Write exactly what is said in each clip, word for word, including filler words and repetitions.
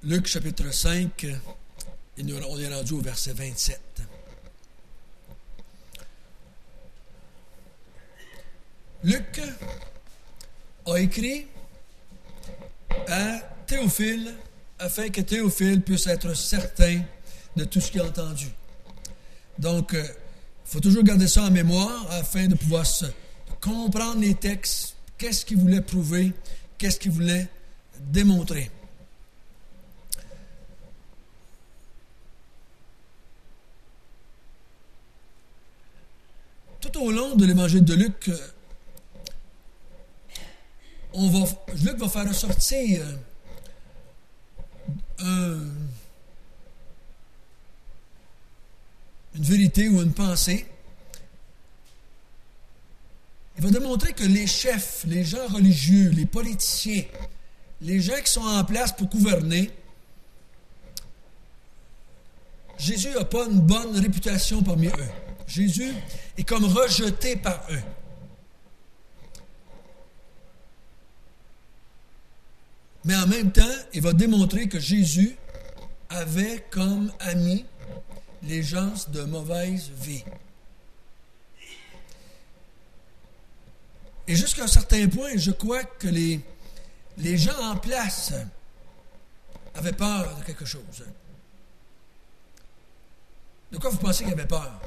Luc chapitre cinq, et nous, on est rendu au verset vingt-sept. Luc a écrit à Théophile afin que Théophile puisse être certain de tout ce qu'il a entendu. Donc, il euh, faut toujours garder ça en mémoire afin de pouvoir se comprendre les textes, qu'est-ce qu'il voulait prouver, qu'est-ce qu'il voulait démontrer. Tout au long de l'évangile de Luc, on va, Luc va faire ressortir un, une vérité ou une pensée. Il va démontrer que les chefs, les gens religieux, les politiciens, les gens qui sont en place pour gouverner, Jésus n'a pas une bonne réputation parmi eux. Jésus est comme rejeté par eux. Mais en même temps, il va démontrer que Jésus avait comme amis les gens de mauvaise vie. Et jusqu'à un certain point, je crois que les, les gens en place avaient peur de quelque chose. De quoi vous pensez qu'ils avaient peur?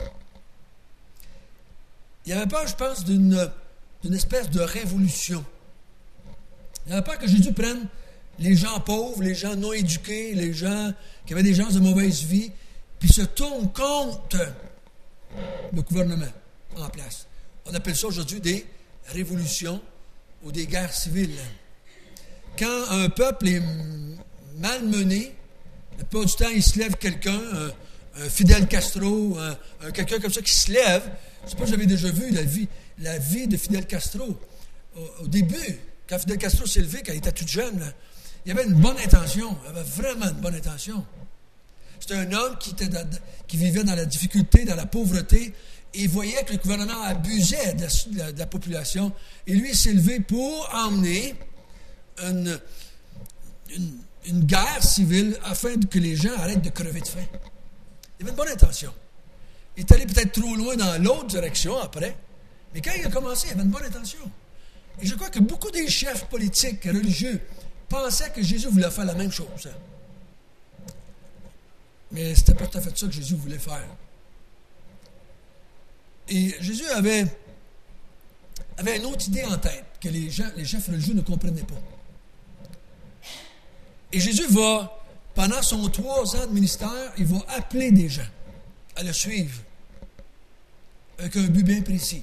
Il avait peur, je pense, d'une, d'une espèce de révolution. Il avait peur que Jésus prenne les gens pauvres, les gens non éduqués, les gens qui avaient des gens de mauvaise vie, puis se tourne contre le gouvernement en place. On appelle ça aujourd'hui des révolutions ou des guerres civiles. Quand un peuple est malmené, la plupart du temps, il se lève quelqu'un, un, un Fidel Castro, un, un, quelqu'un comme ça qui se lève. Je ne sais pas si vous avez déjà vu la vie, la vie de Fidel Castro. Au, au début, quand Fidel Castro s'est levé, quand il était tout jeune, là, il avait une bonne intention, il avait vraiment une bonne intention. C'était un homme qui, était dans, qui vivait dans la difficulté, dans la pauvreté, et il voyait que le gouvernement abusait de la, de la, de la population, et lui, il s'est levé pour emmener une, une, une guerre civile afin que les gens arrêtent de crever de faim. Il avait une bonne intention. Il est allé peut-être trop loin dans l'autre direction après, mais quand il a commencé, il avait une bonne intention. Et je crois que beaucoup des chefs politiques et religieux pensaient que Jésus voulait faire la même chose. Mais c'était pas tout à fait ça que Jésus voulait faire. Et Jésus avait, avait une autre idée en tête que les, gens, les chefs religieux ne comprenaient pas. Et Jésus va, pendant son trois ans de ministère, il va appeler des gens à le suivre avec un but bien précis.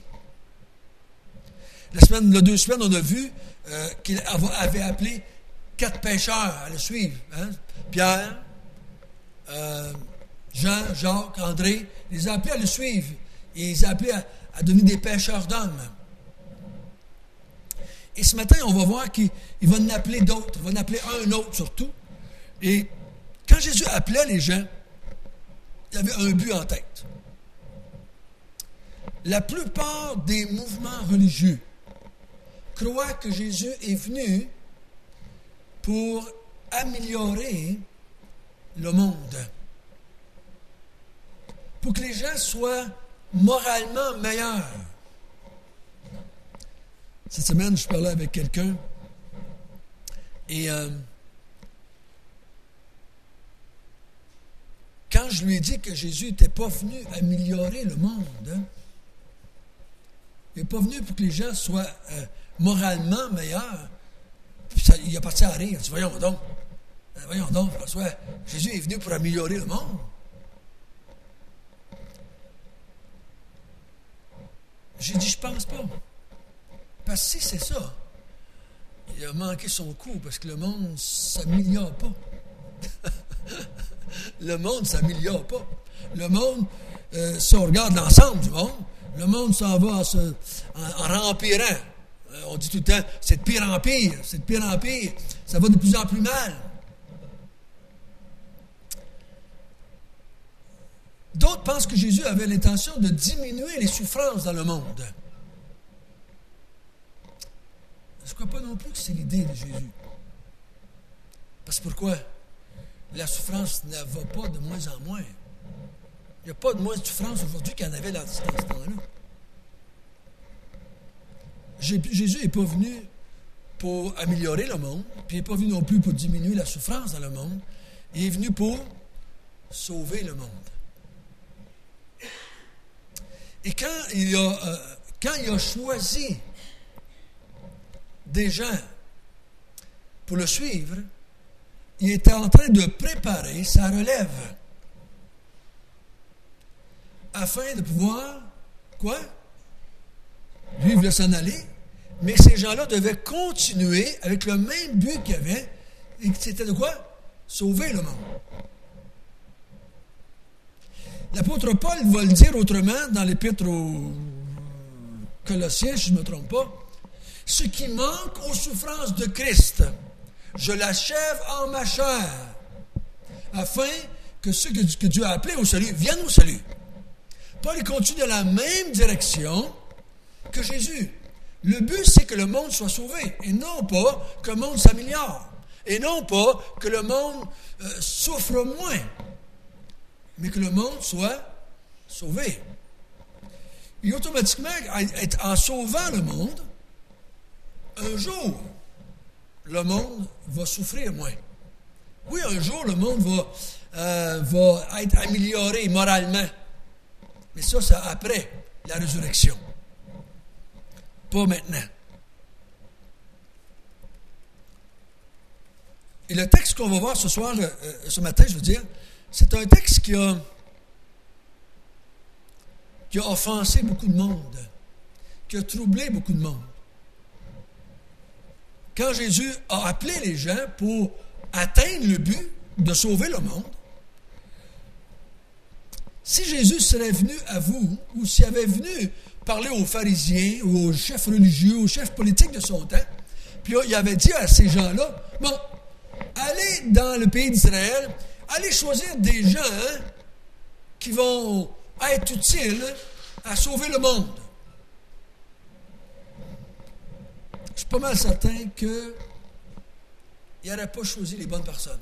La semaine, il y a deux semaines, on a vu euh, qu'il avait appelé quatre pêcheurs à le suivre. Hein? Pierre, euh, Jean, Jacques, André, il les a appelés à le suivre. Et il les a appelés à, à devenir des pêcheurs d'hommes. Et ce matin, on va voir qu'il il va en appeler d'autres. Il va en appeler un autre surtout. Et quand Jésus appelait les gens, il avait un but en tête. La plupart des mouvements religieux croient que Jésus est venu pour améliorer le monde. Pour que les gens soient moralement meilleurs. Cette semaine, je parlais avec quelqu'un et euh, quand je lui ai dit que Jésus n'était pas venu améliorer le monde, hein, il n'est pas venu pour que les gens soient euh, moralement meilleurs, puis ça, il a parti à rire. Il a dit, voyons donc, voyons donc, François, Jésus est venu pour améliorer le monde. J'ai dit, je pense pas. Parce que si c'est ça, il a manqué son coup, parce que le monde ne s'améliore pas. Le monde ne s'améliore pas. Le monde, euh, si on regarde l'ensemble du monde, le monde s'en va en, se, en, en empirant. Euh, on dit tout le temps, c'est de pire en pire, c'est de pire en pire, ça va de plus en plus mal. D'autres pensent que Jésus avait l'intention de diminuer les souffrances dans le monde. Je ne crois pas non plus que c'est l'idée de Jésus. Parce que pourquoi? la souffrance ne va pas de moins en moins. Il n'y a pas de moins de souffrance aujourd'hui qu'il y en avait dans ce temps-là. Jésus n'est pas venu pour améliorer le monde, puis il n'est pas venu non plus pour diminuer la souffrance dans le monde. Il est venu pour sauver le monde. Et quand il a, euh, quand il a choisi des gens pour le suivre, il était en train de préparer sa relève afin de pouvoir, quoi? Lui, il voulait s'en aller, mais ces gens-là devaient continuer avec le même but qu'il y avait, et c'était de quoi? Sauver le monde. L'apôtre Paul va le dire autrement dans l'épître aux Colossiens, si je ne me trompe pas. Ce qui manque aux souffrances de Christ, je l'achève en ma chair, afin que ceux que Dieu a appelés au salut viennent au salut. Paul continue dans la même direction que Jésus. Le but, c'est que le monde soit sauvé, et non pas que le monde s'améliore, et non pas que le monde euh, souffre moins, mais que le monde soit sauvé. Et automatiquement, en sauvant le monde, un jour, le monde va souffrir moins. Oui, un jour, le monde va, euh, va être amélioré moralement, mais ça, c'est après la résurrection. Pas maintenant. Et le texte qu'on va voir ce soir, euh, ce matin, je veux dire, c'est un texte qui a, qui a offensé beaucoup de monde, qui a troublé beaucoup de monde. Quand Jésus a appelé les gens pour atteindre le but de sauver le monde, si Jésus serait venu à vous, ou s'il avait venu parler aux pharisiens, ou aux chefs religieux, aux chefs politiques de son temps, puis il avait dit à ces gens-là, bon, allez dans le pays d'Israël, allez choisir des gens hein, qui vont être utiles à sauver le monde. Je suis pas mal certain qu'il n'aurait pas choisi les bonnes personnes.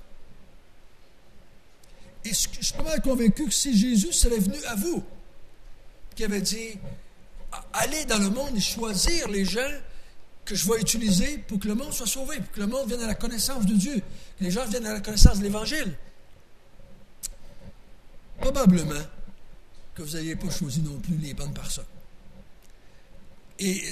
Et je suis pas mal convaincu que si Jésus serait venu à vous, qui avait dit, allez dans le monde et choisir les gens que je vais utiliser pour que le monde soit sauvé, pour que le monde vienne à la connaissance de Dieu, que les gens viennent à la connaissance de l'Évangile, probablement que vous n'ayez pas choisi non plus les bonnes personnes. Et,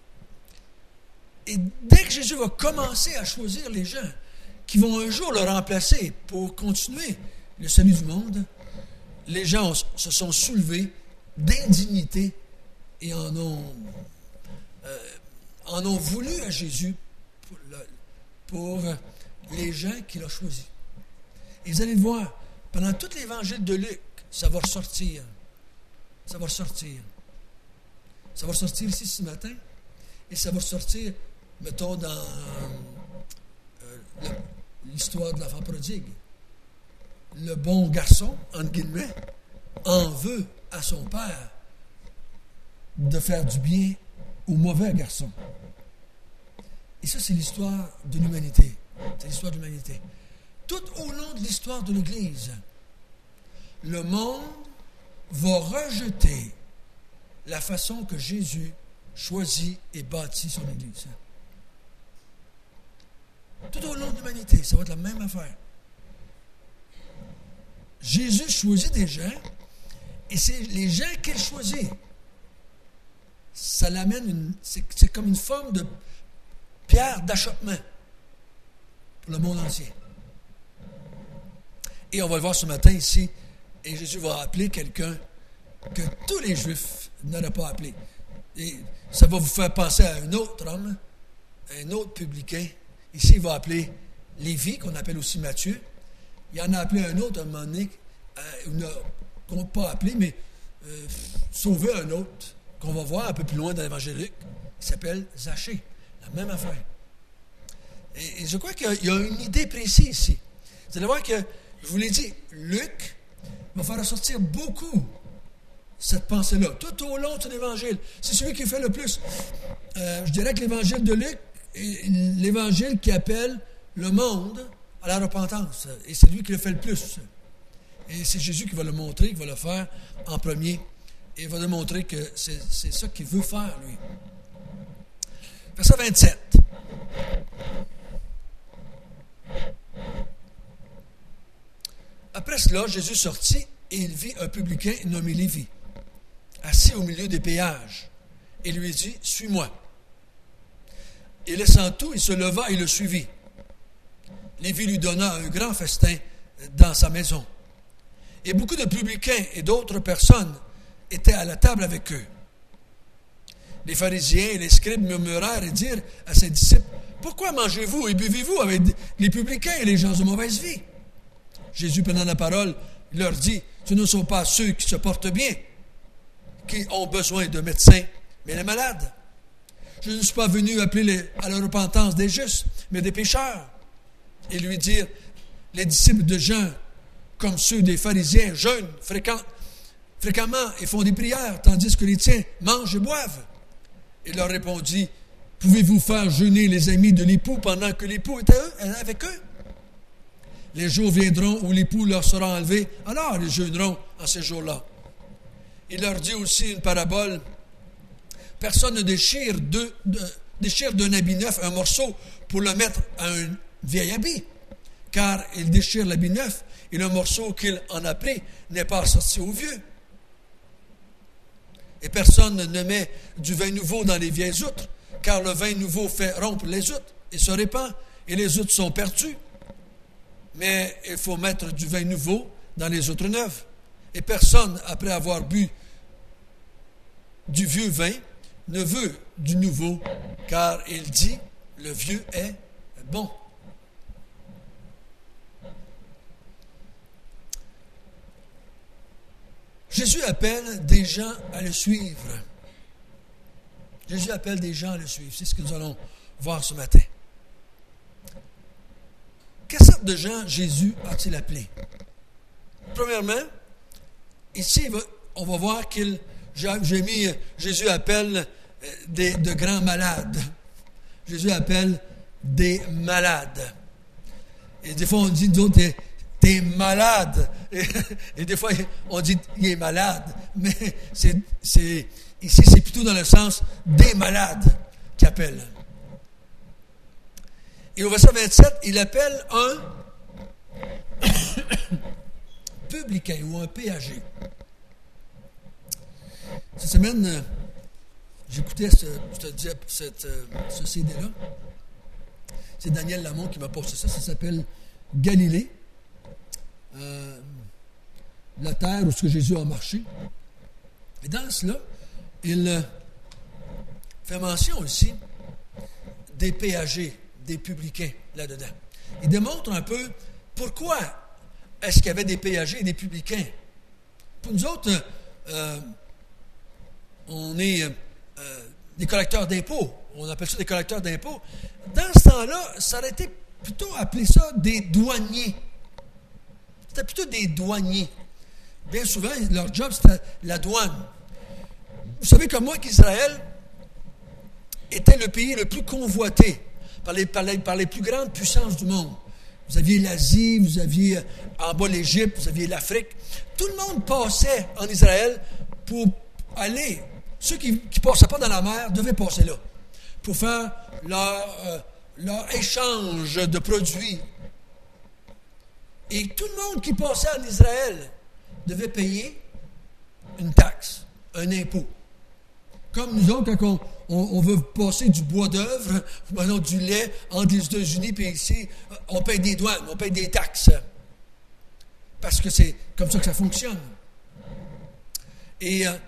et dès que Jésus va commencer à choisir les gens qui vont un jour le remplacer pour continuer le salut du monde, les gens se sont soulevés d'indignité et en ont, euh, en ont voulu à Jésus pour, le, pour les gens qu'il a choisis. Et vous allez le voir, pendant tout l'évangile de Luc, ça va ressortir. Ça va ressortir. Ça va ressortir ici ce matin, et ça va ressortir, mettons, dans euh, l'histoire de l'enfant prodigue. Le bon garçon, entre guillemets, en veut à son père de faire du bien au mauvais garçon. Et ça, c'est l'histoire de l'humanité. C'est l'histoire de l'humanité. Tout au long de l'histoire de l'Église, le monde va rejeter la façon que Jésus choisit et bâtit son Église. Tout au long de l'humanité, ça va être la même affaire. Jésus choisit des gens, et c'est les gens qu'il choisit. Ça l'amène, une, c'est, c'est comme une forme de pierre d'achoppement pour le monde entier. Et on va le voir ce matin ici, et Jésus va appeler quelqu'un que tous les Juifs n'auraient pas appelé. Et ça va vous faire penser à un autre homme, un autre publicain. Ici, il va appeler Lévi, qu'on appelle aussi Matthieu. Il en a appelé un autre à un moment donné, euh, qu'on n'a pas appelé, mais euh, sauvé un autre, qu'on va voir un peu plus loin dans l'Évangile de Luc, qui s'appelle Zachée. La même affaire. Et, et je crois qu'il y a, il y a une idée précise ici. Vous allez voir que, je vous l'ai dit, Luc va faire ressortir beaucoup cette pensée-là, tout au long de son évangile. C'est celui qui fait le plus. Euh, je dirais que l'évangile de Luc est l'évangile qui appelle le monde à la repentance. Et c'est lui qui le fait le plus. Et c'est Jésus qui va le montrer, qui va le faire en premier. Et il va démontrer que c'est, c'est ça qu'il veut faire, lui. Verset vingt-sept. Après cela, Jésus sortit et il vit un publicain nommé Lévi, assis au milieu des péages, et lui dit, « Suis-moi. » Et laissant tout, il se leva et le suivit. Lévi lui donna un grand festin dans sa maison. Et beaucoup de publicains et d'autres personnes étaient à la table avec eux. Les pharisiens et les scribes murmurèrent et dirent à ses disciples, « Pourquoi mangez-vous et buvez-vous avec les publicains et les gens de mauvaise vie? » Jésus, prenant la parole, leur dit, « Ce ne sont pas ceux qui se portent bien, qui ont besoin de médecins, mais les malades. Je ne suis pas venu appeler les, à la repentance des justes, mais des pécheurs. » Et lui dire, les disciples de Jean, comme ceux des pharisiens, jeûnent fréquent, fréquemment et font des prières, tandis que les tiens mangent et boivent. Il leur répondit, « Pouvez-vous faire jeûner les amis de l'époux pendant que l'époux est avec eux? Les jours viendront où l'époux leur sera enlevé, alors ils jeûneront en ces jours-là. » Il leur dit aussi une parabole. « Personne ne déchire, de, de, déchire d'un habit neuf un morceau pour le mettre à un vieil habit, car il déchire l'habit neuf et le morceau qu'il en a pris n'est pas sorti au vieux. Et personne ne met du vin nouveau dans les vieilles outres, car le vin nouveau fait rompre les outres et se répand, et les outres sont perdues. Mais il faut mettre du vin nouveau dans les outres neuves. Et personne, après avoir bu du vieux vin, ne veut du nouveau, car il dit, le vieux est bon. » Jésus appelle des gens à le suivre. Jésus appelle des gens à le suivre. C'est ce que nous allons voir ce matin. Quelle sorte de gens Jésus a-t-il appelé? Premièrement, ici, on va voir qu'il, j'ai mis, Jésus appelle des, de grands malades. Jésus appelle des malades. Et des fois, on dit d'autres, t'es malade. Et, et des fois, on dit il est malade. Mais c'est, c'est, ici, c'est plutôt dans le sens des malades qu'il appelle. Et au verset vingt-sept, il appelle un publicain ou un péager. Cette semaine, j'écoutais ce, ce, cette, ce C D-là. C'est Daniel Lamont qui m'a posté ça. Ça s'appelle Galilée. Euh, la terre où ce que Jésus a marché. Et dans cela, il fait mention aussi des péagers, des publicains là-dedans. Il démontre un peu pourquoi est-ce qu'il y avait des péagers et des publicains. Pour nous autres, euh, on est euh, des collecteurs d'impôts. On appelle ça des collecteurs d'impôts. Dans ce temps-là, ça aurait été plutôt appelé ça des douaniers. C'était plutôt des douaniers. Bien souvent, leur job, c'était la douane. Vous savez comme moi qu'Israël était le pays le plus convoité par les, par les, par les plus grandes puissances du monde. Vous aviez l'Asie, vous aviez en bas l'Égypte, vous aviez l'Afrique. Tout le monde passait en Israël pour aller. Ceux qui ne passaient pas dans la mer devaient passer là pour faire leur, euh, leur échange de produits. Et tout le monde qui passait en Israël devait payer une taxe, un impôt. Comme nous autres, quand on, on, on veut passer du bois d'œuvre, maintenant du lait entre les États-Unis, puis ici, on paye des douanes, on paye des taxes. Parce que c'est comme ça que ça fonctionne. Et euh,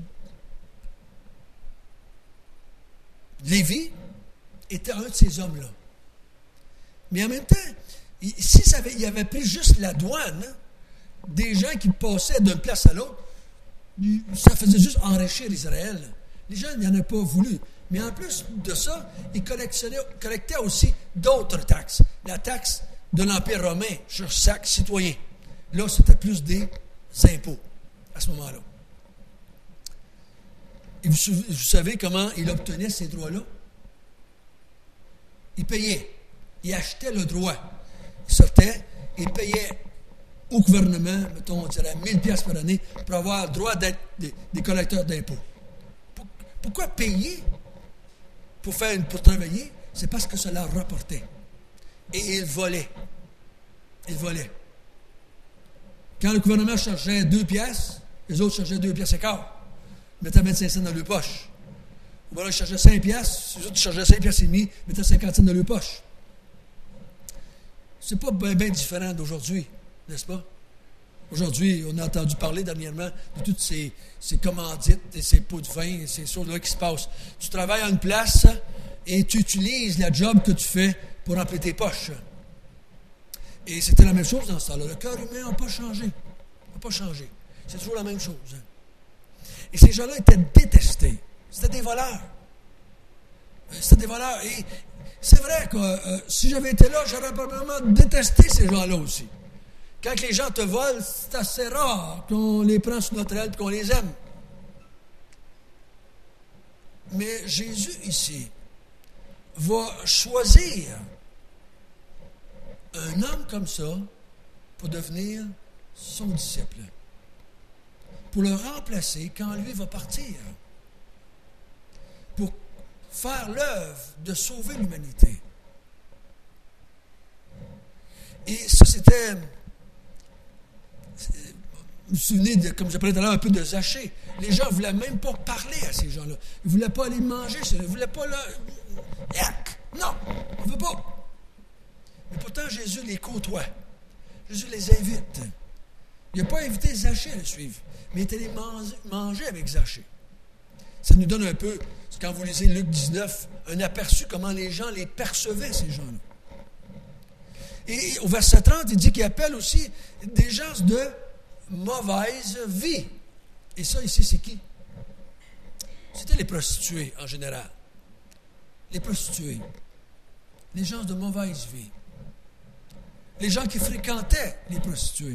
Lévi était un de ces hommes-là. Mais en même temps, si ça avait, il avait pris juste la douane, hein, des gens qui passaient d'une place à l'autre, ça faisait juste enrichir Israël. Les gens n'en ont pas voulu. Mais en plus de ça, ils collectaient aussi d'autres taxes. La taxe de l'Empire romain sur chaque citoyen. Là, c'était plus des impôts à ce moment-là. Et vous, vous savez comment il obtenait ces droits-là? Il payait. Il achetait le droit. il sortait, il payait au gouvernement, mettons, on dirait mille piastres par année, pour avoir le droit d'être des, des collecteurs d'impôts. Pour, pourquoi payer pour, faire, pour travailler? C'est parce que ça leur rapportait. Et ils volaient. Ils volaient. Quand le gouvernement chargeait deux piastres, les autres chargeaient deux piastres et quart. Ils mettaient vingt-cinq cents dans leur poche. Ou alors ils chargeaient cinq piastres, les autres chargeaient cinq piastres et demi, ils mettaient cinquante cents dans leur poche. C'est pas bien, bien différent d'aujourd'hui, n'est-ce pas? Aujourd'hui, on a entendu parler dernièrement de toutes ces, ces commandites et ces pots de vin et ces choses-là qui se passent. Tu travailles à une place et tu utilises la job que tu fais pour remplir tes poches. Et c'était la même chose dans ce temps-là. Le cœur humain n'a pas changé. n'a pas changé. C'est toujours la même chose. Et ces gens-là étaient détestés. C'était des voleurs. C'était des voleurs. Et c'est vrai que euh, si j'avais été là, j'aurais probablement détesté ces gens-là aussi. Quand les gens te volent, c'est assez rare qu'on les prend sous notre aile et qu'on les aime. Mais Jésus, ici, va choisir un homme comme ça pour devenir son disciple, pour le remplacer quand lui va partir, pour faire l'œuvre de sauver l'humanité. Et ça, c'était... Vous vous souvenez, de, comme je parlais tout à l'heure, un peu de Zachée. Les gens ne voulaient même pas parler à ces gens-là. Ils ne voulaient pas aller manger. Ils ne voulaient pas... Là, Yac! Non, on ne veut pas. Mais pourtant, Jésus les côtoie. Jésus les invite. Il n'a pas invité Zachée à le suivre, mais il est allé manger, manger avec Zachée. Ça nous donne un peu, quand vous lisez Luc dix-neuf, un aperçu comment les gens les percevaient, ces gens-là. Et au verset trente, il dit qu'il appelle aussi des gens de mauvaise vie. Et ça, ici, c'est qui? C'était les prostituées, en général. Les prostituées. Les gens de mauvaise vie. Les gens qui fréquentaient les prostituées.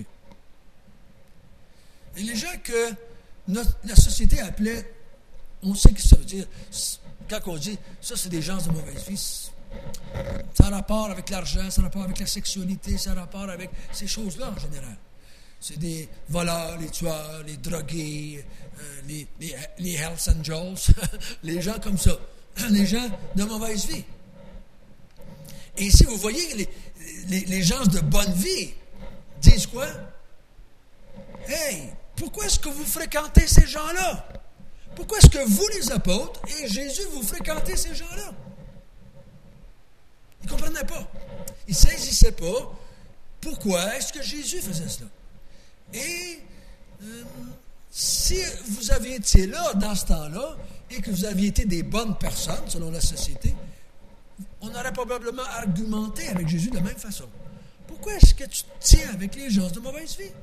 Et les gens que notre, la société appelait, on sait ce que ça veut dire, quand on dit, ça c'est des gens de mauvaise vie, ça a rapport avec l'argent, ça a rapport avec la sexualité, ça a rapport avec ces choses-là en général. C'est des voleurs, les tueurs, les drogués, euh, les, les, les Hells Angels, les gens comme ça, les gens de mauvaise vie. Et ici, vous voyez, les, les, les gens de bonne vie disent quoi? Hey, pourquoi est-ce que vous fréquentez ces gens-là? Pourquoi est-ce que vous, les apôtres, et Jésus, vous fréquentez ces gens-là? Ils ne comprenaient pas. Ils ne saisissaient pas pourquoi est-ce que Jésus faisait cela. Et euh, si vous aviez été là dans ce temps-là et que vous aviez été des bonnes personnes selon la société, on aurait probablement argumenté avec Jésus de la même façon. Pourquoi est-ce que tu te tiens avec les gens de mauvaise vie?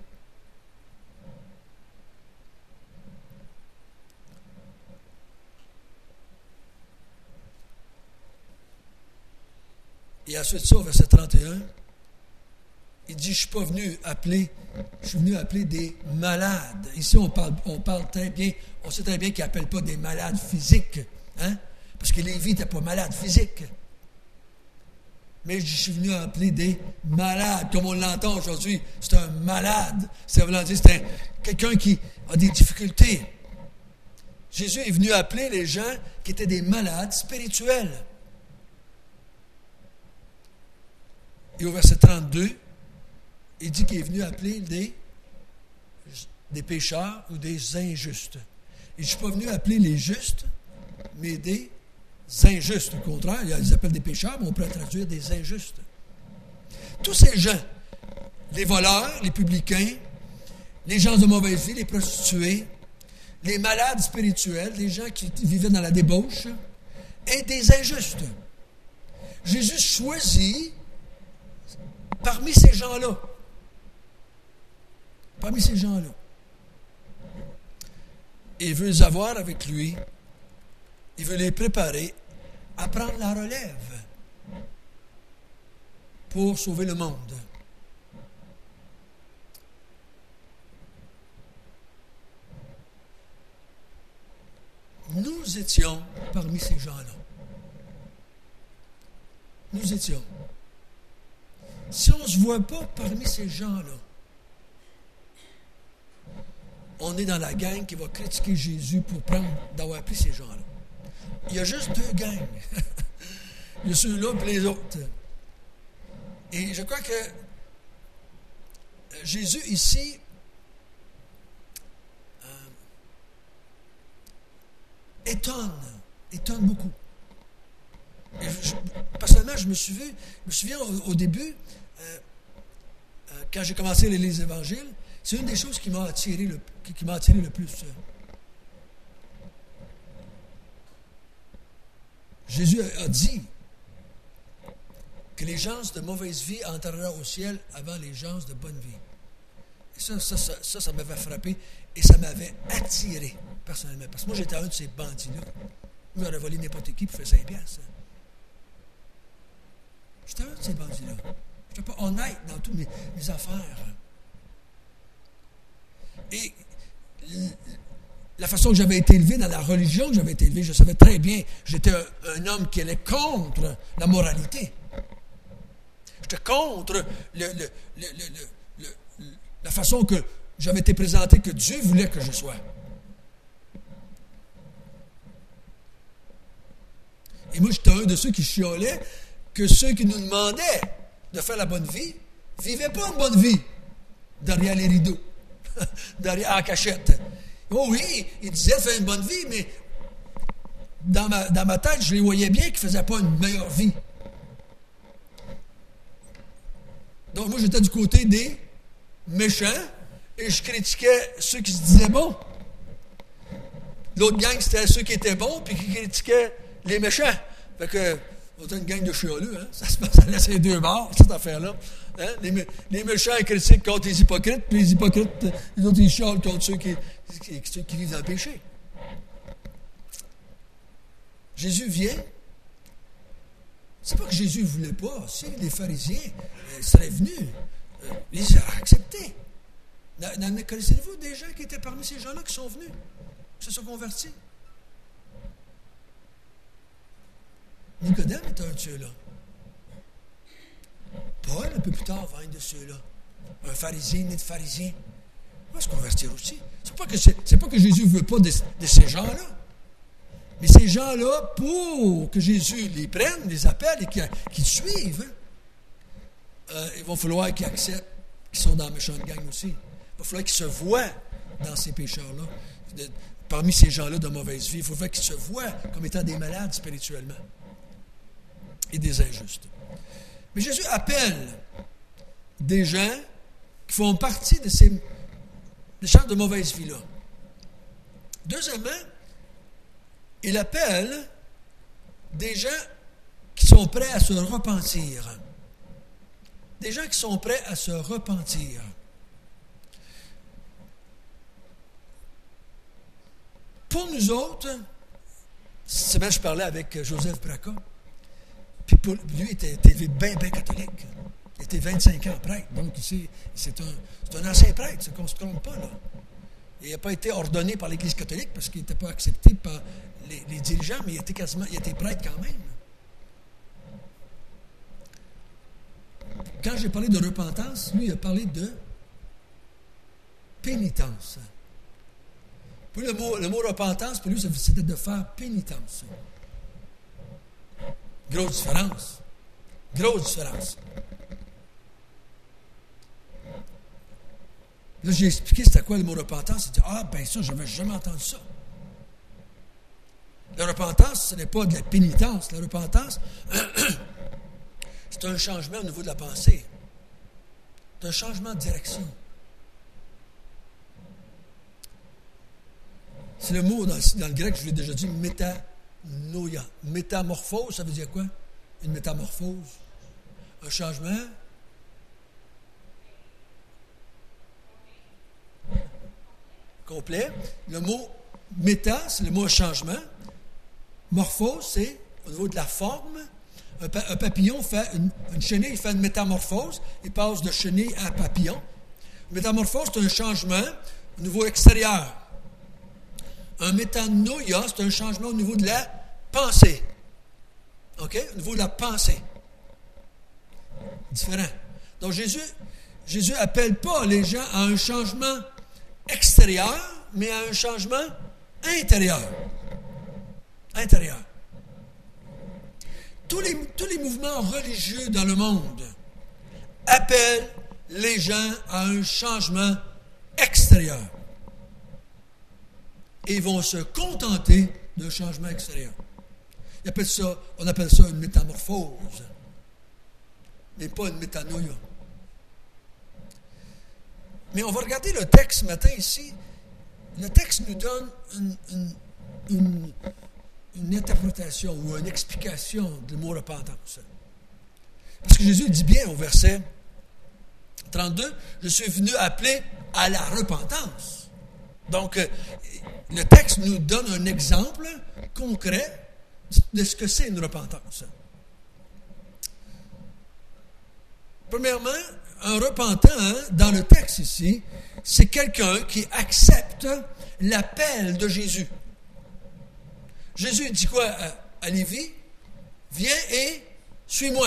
Et ensuite ça, au verset trente et un, il dit, je ne suis pas venu appeler, je suis venu appeler des malades. Ici, on parle, on parle très bien, on sait très bien qu'il n'appelle pas des malades physiques, hein? Parce que Lévi n'était pas malade physique. Mais je suis venu appeler des malades, comme on l'entend aujourd'hui. C'est un malade. Ça veut dire c'est un, quelqu'un qui a des difficultés. Jésus est venu appeler les gens qui étaient des malades spirituels. Et au verset trente-deux, il dit qu'il est venu appeler des, des pécheurs ou des injustes. Et je ne suis pas venu appeler les justes, mais des injustes. Au contraire, ils appellent des pécheurs, mais on pourrait traduire des injustes. Tous ces gens, les voleurs, les publicains, les gens de mauvaise vie, les prostituées, les malades spirituels, les gens qui vivaient dans la débauche, et des injustes. Jésus choisit parmi ces gens-là, parmi ces gens-là, et il veut les avoir avec lui, il veut les préparer à prendre la relève pour sauver le monde. Nous étions parmi ces gens-là. Nous étions. si on ne se voit pas parmi ces gens-là, on est dans la gang qui va critiquer Jésus pour prendre, d'avoir pris ces gens-là. Il y a juste deux gangs. Il y a ceux-là et les autres. Et je crois que Jésus ici euh, étonne, étonne beaucoup. Et je, personnellement, je me souviens, je me souviens au, au début, euh, euh, quand j'ai commencé à lire les évangiles, c'est une des choses qui m'a attiré le, qui, qui m'a attiré le plus. Jésus a, a dit que les gens de mauvaise vie entreront au ciel avant les gens de bonne vie. Et ça, ça, ça, ça, ça m'avait frappé et ça m'avait attiré, personnellement. Parce que moi, j'étais un de ces bandits-là. Moi, j'aurais volé n'importe qui pour faire cinq piastres. J'étais un de ces bandits-là. Je n'étais pas honnête dans toutes mes, mes affaires. Et la façon que j'avais été élevé, dans la religion que j'avais été élevé, je savais très bien, j'étais un, un homme qui allait contre la moralité. J'étais contre le, le, le, le, le, le, la façon que j'avais été présenté, que Dieu voulait que je sois. Et moi, j'étais un de ceux qui chiolaient que ceux qui nous demandaient de faire la bonne vie ne vivaient pas une bonne vie derrière les rideaux, derrière la cachette. Oh oui, ils disaient faire une bonne vie, mais dans ma, dans ma tête, je les voyais bien qu'ils ne faisaient pas une meilleure vie. Donc moi, j'étais du côté des méchants et je critiquais ceux qui se disaient bons. L'autre gang, c'était ceux qui étaient bons puis qui critiquaient les méchants. Fait que, autant une gang de chialeux, hein? Ça se passe à laisser les deux bords, cette affaire-là. Hein? Les, les méchants ils critiquent contre les hypocrites, puis les hypocrites, les autres, ils chialent contre ceux qui, qui, qui, qui vivent dans le péché. Jésus vient. C'est pas que Jésus ne voulait pas. Si les pharisiens euh, seraient venus, euh, ils auraient accepté. Connaissez-vous des gens qui étaient parmi ces gens-là qui sont venus, qui se sont convertis? Nicodème était un de ceux-là. Paul, un peu plus tard, va être de ceux-là. Un pharisien né de pharisien. Il va se convertir aussi. C'est pas que, c'est, c'est pas que Jésus ne veut pas de, de ces gens-là. Mais ces gens-là, pour que Jésus les prenne, les appelle et qu'ils, qu'ils suivent, hein, euh, il va falloir qu'ils acceptent qu'ils sont dans la méchante gang aussi. Il va falloir qu'ils se voient dans ces pécheurs-là. De, parmi ces gens-là de mauvaise vie, il faut falloir qu'ils se voient comme étant des malades spirituellement et des injustes. Mais Jésus appelle des gens qui font partie de ces des gens de mauvaise vie-là. Deuxièmement, il appelle des gens qui sont prêts à se repentir. Des gens qui sont prêts à se repentir. Pour nous autres, cette semaine, je parlais avec Joseph Braca, puis pour, lui, il était, était élevé bien, bien catholique. Il était vingt-cinq ans prêtre, donc c'est, c'est, un, c'est un ancien prêtre, ça ne se trompe pas, là. Il n'a pas été ordonné par l'Église catholique parce qu'il n'était pas accepté par les, les dirigeants, mais il était quasiment, il était prêtre quand même. Quand j'ai parlé de repentance, lui, il a parlé de pénitence. Puis le mot, le mot repentance, pour lui, c'était de faire pénitence. Grosse différence. Grosse différence. Là, j'ai expliqué c'était quoi le mot repentance. Il dit, ah, ben ça, je n'avais jamais entendu ça. La repentance, ce n'est pas de la pénitence. La repentance, c'est un changement au niveau de la pensée. C'est un changement de direction. C'est le mot, dans, dans le grec, je l'ai déjà dit, métanoïa. Métamorphose, ça veut dire quoi? Une métamorphose. Un changement. Complet. Le mot méta, c'est le mot changement. Morphose, c'est au niveau de la forme. Un, pa- un papillon fait une, une chenille, il fait une métamorphose. Il passe de chenille à papillon. Une métamorphose, c'est un changement au niveau extérieur. Un métanoïa, c'est un changement au niveau de la pensée. OK? Au niveau de la pensée. Différent. Donc Jésus, Jésus appelle pas les gens à un changement extérieur, mais à un changement intérieur. Intérieur. Tous les, tous les mouvements religieux dans le monde appellent les gens à un changement extérieur. Et ils vont se contenter d'un changement extérieur. Ils appellent ça, on appelle ça une métamorphose, mais pas une métanoïa. Mais on va regarder le texte ce matin ici. Le texte nous donne une, une, une, une interprétation ou une explication du mot repentance. Parce que Jésus dit bien au verset trente-deux, « Je suis venu appeler à la repentance. » Donc, le texte nous donne un exemple concret de ce que c'est une repentance. Premièrement, un repentant, hein, dans le texte ici, c'est quelqu'un qui accepte l'appel de Jésus. Jésus dit quoi à, à Lévi? Viens et suis-moi.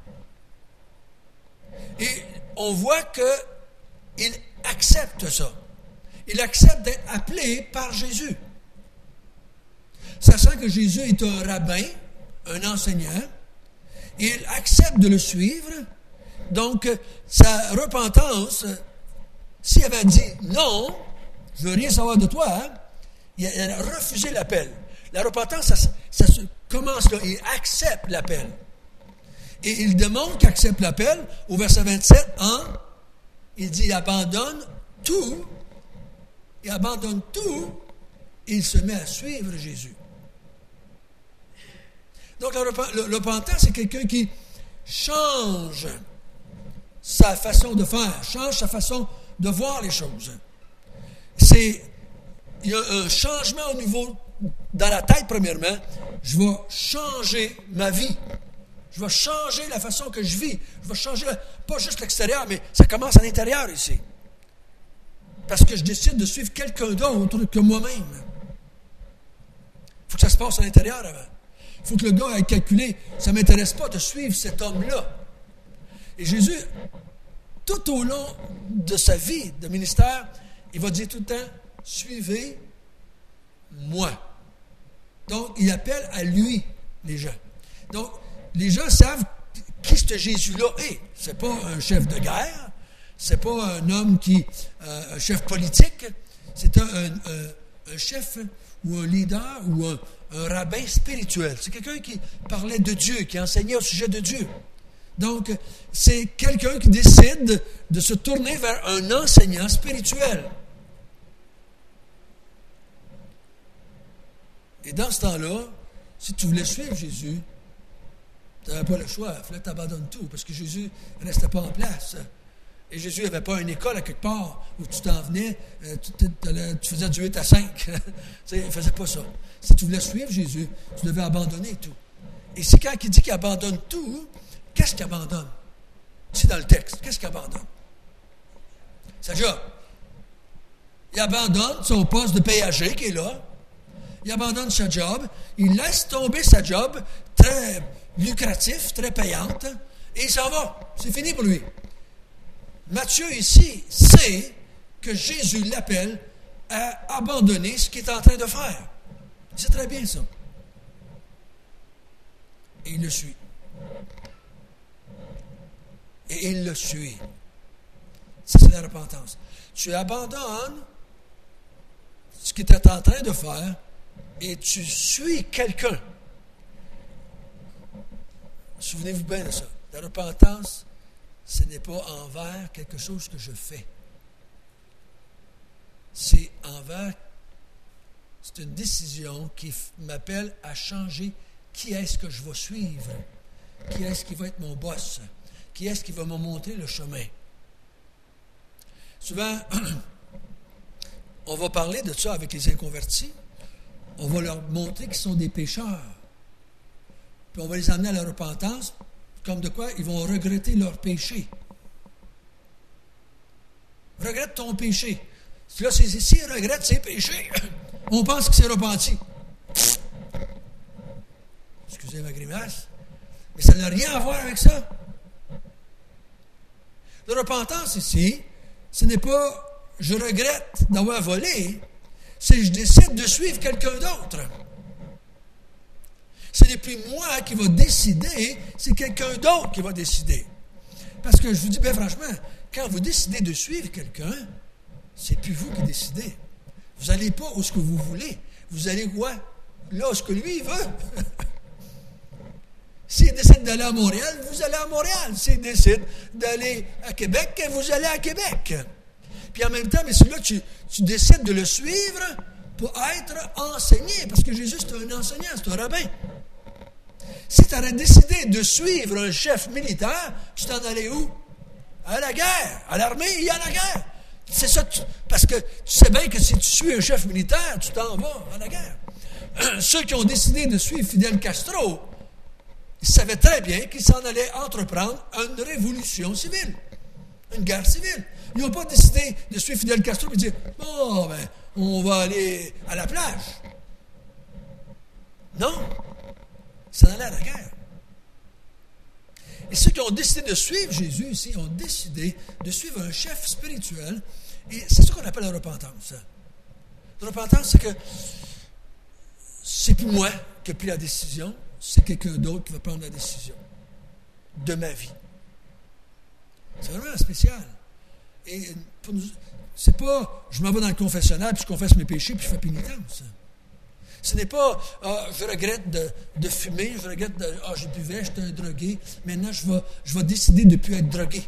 Et on voit qu'il accepte ça. Il accepte d'être appelé par Jésus. Sachant que Jésus est un rabbin, un enseignant, il accepte de le suivre. Donc, sa repentance, s'il avait dit non, je ne veux rien savoir de toi, hein, il a refusé l'appel. La repentance, ça, ça se commence là, il accepte l'appel. Et il demande qu'il accepte l'appel au verset vingt-sept, en, il dit, il abandonne tout, il abandonne tout, et il se met à suivre Jésus. Donc, le repentant, c'est quelqu'un qui change sa façon de faire, change sa façon de voir les choses. C'est, il y a un changement au niveau, dans la tête, premièrement. Je vais changer ma vie. Je vais changer la façon que je vis. Je vais changer, pas juste l'extérieur, mais ça commence à l'intérieur ici. Parce que je décide de suivre quelqu'un d'autre que moi-même. Il faut que ça se passe à l'intérieur avant. Il faut que le gars ait calculé, ça ne m'intéresse pas de suivre cet homme-là. Et Jésus, tout au long de sa vie de ministère, il va dire tout le temps, suivez-moi. Donc, il appelle à lui les gens. Donc, les gens savent qui ce Jésus-là est. Ce n'est pas un chef de guerre, ce n'est pas un homme qui, euh, un chef politique, c'est un, un, un, un chef ou un leader ou un, un rabbin spirituel. C'est quelqu'un qui parlait de Dieu, qui enseignait au sujet de Dieu. Donc, c'est quelqu'un qui décide de se tourner vers un enseignant spirituel. Et dans ce temps-là, si tu voulais suivre Jésus, tu n'avais pas le choix. Il fallait que tu abandonnes tout, parce que Jésus ne restait pas en place. Et Jésus n'avait pas une école à quelque part où tu t'en venais, tu, tu faisais du huit à cinq. Il ne faisait pas ça. Si tu voulais suivre Jésus, tu devais abandonner tout. Et c'est quand il dit qu'il abandonne tout, qu'est-ce qu'il abandonne? C'est dans le texte. Qu'est-ce qu'il abandonne? Sa job. Il abandonne son poste de péager qui est là. Il abandonne sa job. Il laisse tomber sa job très lucratif, très payante, et il s'en va. C'est fini pour lui. Matthieu ici sait que Jésus l'appelle à abandonner ce qu'il est en train de faire. C'est très bien ça. Et il le suit. Et il le suit. Ça, c'est la repentance. Tu abandonnes ce que tu es en train de faire et tu suis quelqu'un. Souvenez-vous bien de ça. La repentance, ce n'est pas envers quelque chose que je fais. C'est envers, c'est une décision qui m'appelle à changer qui est-ce que je vais suivre, qui est-ce qui va être mon boss, qui est-ce qui va me montrer le chemin. Souvent, on va parler de ça avec les inconvertis. On va leur montrer qu'ils sont des pécheurs. Puis on va les amener à la repentance, comme de quoi ils vont regretter leur péché. Regrette ton péché. Là, c'est, s'ils regrettent ses péchés, on pense qu'il s'est repenti. Excusez ma grimace, mais ça n'a rien à voir avec ça. La repentance ici, ce n'est pas « je regrette d'avoir volé », c'est « je décide de suivre quelqu'un d'autre ». Ce n'est plus moi qui va décider, c'est quelqu'un d'autre qui va décider. Parce que je vous dis bien franchement, quand vous décidez de suivre quelqu'un, c'est plus vous qui décidez. Vous n'allez pas où ce que vous voulez. Vous allez quoi? Là où ce que lui veut. S'il décide d'aller à Montréal, vous allez à Montréal. S'il décide d'aller à Québec, vous allez à Québec. Puis en même temps, mais celui-là, tu, tu décides de le suivre pour être enseigné. Parce que Jésus, c'est un enseignant, c'est un rabbin. Si tu aurais décidé de suivre un chef militaire, tu t'en allais où? À la guerre. À l'armée, il y a la guerre. C'est ça, tu, parce que tu sais bien que si tu suis un chef militaire, tu t'en vas à la guerre. Ceux qui ont décidé de suivre Fidel Castro, ils savaient très bien qu'ils s'en allaient entreprendre une révolution civile, une guerre civile. Ils n'ont pas décidé de suivre Fidel Castro et de dire « Oh, ben, on va aller à la plage. » Non. Ils s'en allaient à la guerre. Et ceux qui ont décidé de suivre Jésus ici ont décidé de suivre un chef spirituel. Et c'est ce qu'on appelle la repentance. La repentance, c'est que c'est plus moi qui ai pris la décision, c'est quelqu'un d'autre qui va prendre la décision de ma vie. C'est vraiment spécial. Et pour nous, c'est pas, je m'en vais dans le confessionnal, puis je confesse mes péchés, puis je fais pénitence. Ce n'est pas, ah, je regrette de, de fumer, je regrette de, ah, je buvais, j'étais un drogué, maintenant je vais, je vais décider de ne plus être drogué.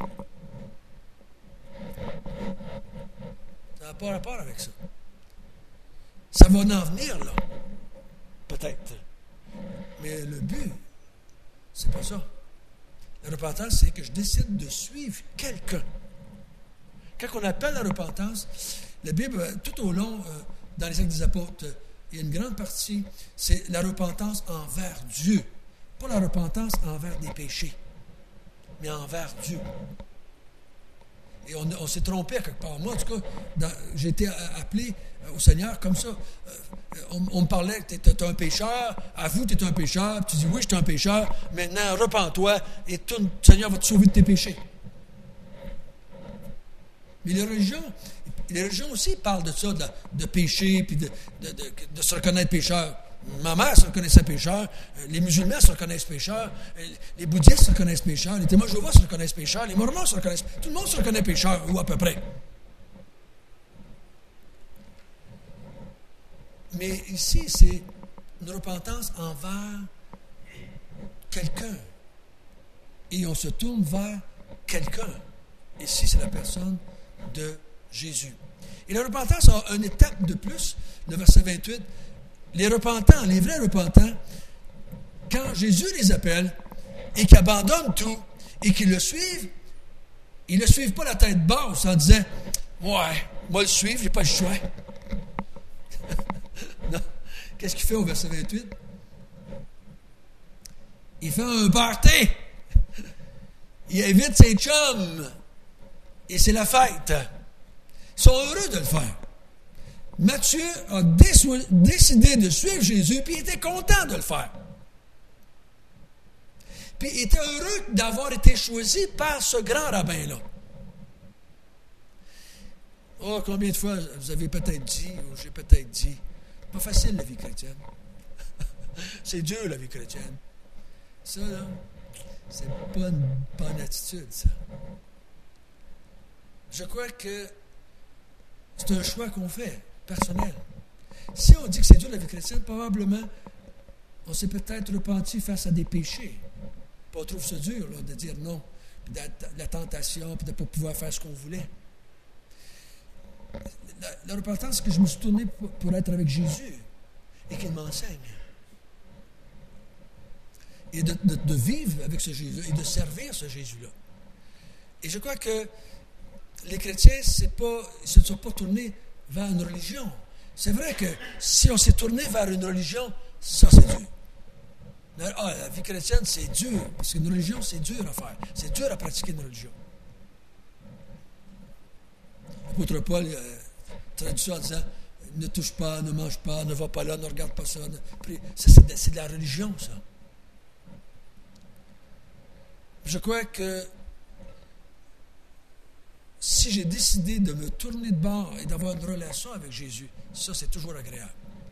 Ça n'a pas rapport avec ça. Ça va en venir, là. Peut-être. Mais le but, c'est pas ça. La repentance, c'est que je décide de suivre quelqu'un. Quand on appelle la repentance, la Bible, tout au long, euh, dans les Actes des Apôtres, il y a une grande partie, c'est la repentance envers Dieu. Pas la repentance envers des péchés, mais envers Dieu. Et on, on s'est trompé à quelque part. Moi, en tout cas, dans, j'ai été appelé au Seigneur comme ça. On, on me parlait, tu es un pécheur, avoue que tu es un pécheur, tu dis oui, je suis un pécheur, maintenant repens-toi et tout, le Seigneur va te sauver de tes péchés. Mais les religions, les religions aussi parlent de ça, de, de péché, puis de, de, de, de se reconnaître pécheur. Ma mère se reconnaissait pécheur, les musulmans se reconnaissent pécheurs, les bouddhistes se reconnaissent pécheurs, les témoins de Jéhovah se reconnaissent pécheurs, les mormons se reconnaissent, tout le monde se reconnaît pécheur, ou à peu près. Mais ici, c'est une repentance envers quelqu'un. Et on se tourne vers quelqu'un. Ici, c'est la personne de Jésus. Et la repentance a une étape de plus, le verset vingt-huit. Les repentants, les vrais repentants, quand Jésus les appelle et qu'ils abandonnent tout et qu'ils le suivent, ils ne le suivent pas la tête basse en disant « Ouais, moi le suivre, j'ai pas le choix. » Non. Qu'est-ce qu'il fait au verset vingt-huit? Il fait un party. Il invite ses chums. Et c'est la fête. Ils sont heureux de le faire. Matthieu a décidé de suivre Jésus, puis il était content de le faire. Puis il était heureux d'avoir été choisi par ce grand rabbin-là. Oh, combien de fois vous avez peut-être dit, ou j'ai peut-être dit, pas facile la vie chrétienne. C'est dur la vie chrétienne. Ça, là, c'est pas une bonne attitude, ça. Je crois que c'est un choix qu'on fait, personnel. Si on dit que c'est dur la vie chrétienne, probablement, on s'est peut-être repenti face à des péchés. Puis on trouve ça dur, là, de dire non, puis de la tentation, puis de ne pas pouvoir faire ce qu'on voulait. La, la repentance, c'est que je me suis tourné pour, pour être avec Jésus et qu'il m'enseigne. Et de, de, de vivre avec ce Jésus et de servir ce Jésus-là. Et je crois que les chrétiens, c'est pas, ils ne se sont pas tournés vers une religion. C'est vrai que si on s'est tourné vers une religion, ça c'est dur. Ah, la vie chrétienne, c'est dur, parce qu'une religion, c'est dur à faire. C'est dur à pratiquer une religion. L'apôtre Paul euh, traduit ça en disant « Ne touche pas, ne mange pas, ne va pas là, ne regarde pas ça. » Ça, c'est de, c'est de la religion, ça. Je crois que si j'ai décidé de me tourner de bord et d'avoir une relation avec Jésus, ça, c'est toujours agréable.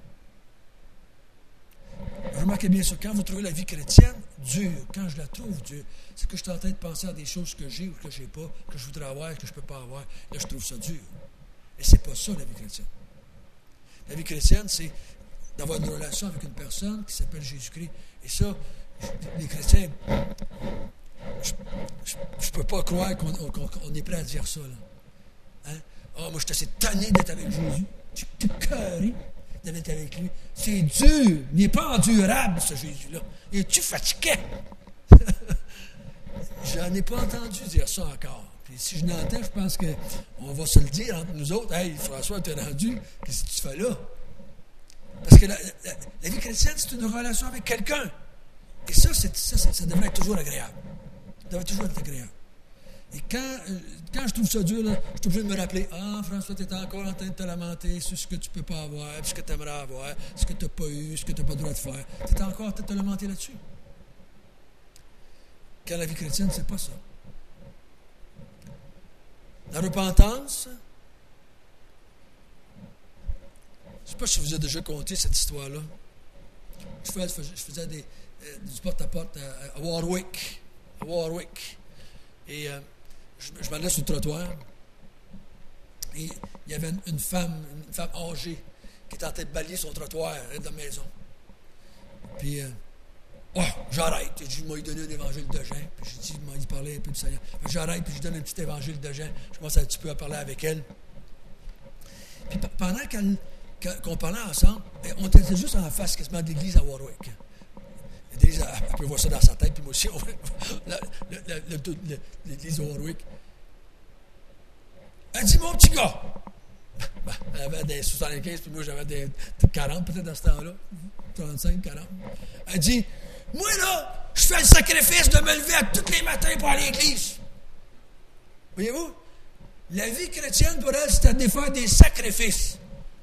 Remarquez bien ça, quand vous trouvez la vie chrétienne dure, quand je la trouve dure, c'est que je suis en train de penser à des choses que j'ai ou que je n'ai pas, que je voudrais avoir et que je ne peux pas avoir. Là, je trouve ça dur. Et c'est pas ça, la vie chrétienne. La vie chrétienne, c'est d'avoir une relation avec une personne qui s'appelle Jésus-Christ. Et ça, les chrétiens, je ne peux pas croire qu'on, qu'on, qu'on est prêt à dire ça. Là. Hein? Oh, moi, je suis assez tanné d'être avec Jésus. Je suis cœuré d'être avec lui. C'est dur. Il n'est pas endurable, ce Jésus-là. Il est-tu fatigué? Je n'en ai pas entendu dire ça encore. Puis si je l'entends, je pense qu'on va se le dire entre nous autres. Hey, François, t'es rendu, qu'est-ce que tu fais là? Parce que la, la, la vie chrétienne, c'est une relation avec quelqu'un. Et ça, c'est, ça, ça, ça devrait être toujours agréable. Ça devrait toujours être agréable. Et quand, quand je trouve ça dur, là, je suis obligé de me rappeler, ah, François, tu es encore en train de te lamenter sur ce que tu ne peux pas avoir, ce que tu aimerais avoir, ce que tu n'as pas eu, ce que tu n'as pas le droit de faire. Tu es encore en train de te lamenter là-dessus. Quand la vie chrétienne, c'est pas ça. La repentance, je ne sais pas si je vous ai déjà conté cette histoire-là. Je faisais, je faisais des, euh, du porte-à-porte à, à Warwick. À Warwick. Et euh, je, je m'allais sur le trottoir. Et il y avait une, une femme, une femme âgée, qui était en train de balayer son trottoir de la maison. Puis, euh, oh, j'arrête. Je lui ai donné un évangile de Jean. Puis j'ai dit, il parlait un peu du Seigneur. J'arrête, puis je lui donne un petit évangile de Jean. Je commence un petit peu à parler avec elle. Puis pendant qu'elle, qu'on parlait ensemble, on était juste en face quasiment de l'église à Warwick. L'église, elle peut voir ça dans sa tête, puis moi aussi, on, la, la, la, la, l'église de Warwick. Elle dit, mon petit gars! Ben, elle avait des soixante-quinze, puis moi j'avais des quarante peut-être dans ce temps-là. trente-cinq, quarante. Elle dit, moi là, je fais le sacrifice de me lever à tous les matins pour aller à l'église. Voyez-vous? La vie chrétienne pour elle, c'était de faire des sacrifices.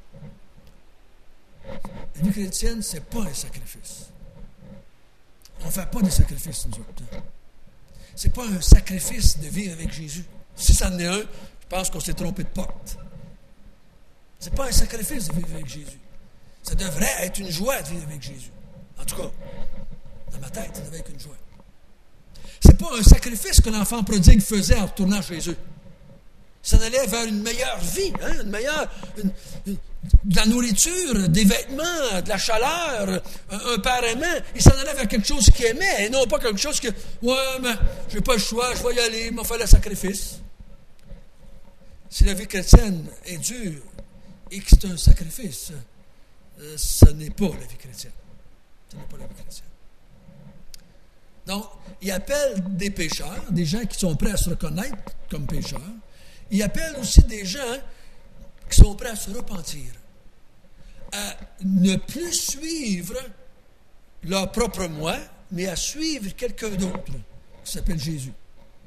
La vie chrétienne, c'est pas un sacrifice. On ne fait pas de sacrifices, nous autres. C'est pas un sacrifice de vivre avec Jésus. Si ça en est un, je pense qu'on s'est trompé de porte. C'est pas un sacrifice de vivre avec Jésus. Ça devrait être une joie de vivre avec Jésus. En tout cas, dans ma tête, ça devrait être une joie. C'est pas un sacrifice que l'enfant prodigue faisait en retournant chez eux. Ça allait vers une meilleure vie, hein, une meilleure, une, une, de la nourriture, des vêtements, de la chaleur, un, un père aimant. Il s'en allait vers quelque chose qu'il aimait, et non pas quelque chose que, ouais, mais j'ai pas le choix, je vais y aller, il m'a fait le sacrifice. Si la vie chrétienne est dure et que c'est un sacrifice, euh, ce n'est pas la vie chrétienne. Ce n'est pas la vie chrétienne. Donc, il appelle des pécheurs, des gens qui sont prêts à se reconnaître comme pécheurs. Il appelle aussi des gens qui sont prêts à se repentir, à ne plus suivre leur propre moi, mais à suivre quelqu'un d'autre qui s'appelle Jésus.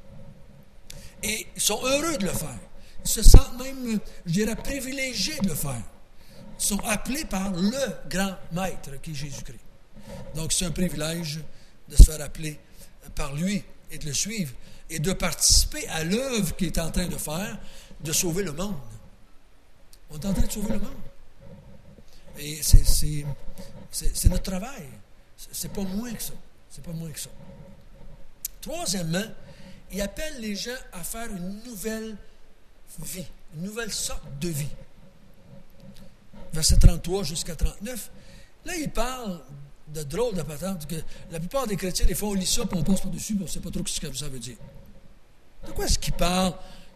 Et ils sont heureux de le faire. Ils se sentent même, je dirais, privilégiés de le faire. Ils sont appelés par le grand maître qui est Jésus-Christ. Donc c'est un privilège de se faire appeler par lui et de le suivre et de participer à l'œuvre qu'il est en train de faire, de sauver le monde. On est en train de sauver le monde. Et c'est, c'est, c'est, c'est notre travail. C'est, c'est pas moins que ça. C'est pas moins que ça. Troisièmement, il appelle les gens à faire une nouvelle vie, une nouvelle sorte de vie. Verset trente-trois jusqu'à trente-neuf, là, il parle de drôles de patentes, que la plupart des chrétiens, des fois, on lit ça, puis on passe par-dessus, puis on ne sait pas trop ce que ça veut dire. De quoi est-ce qu'il parle?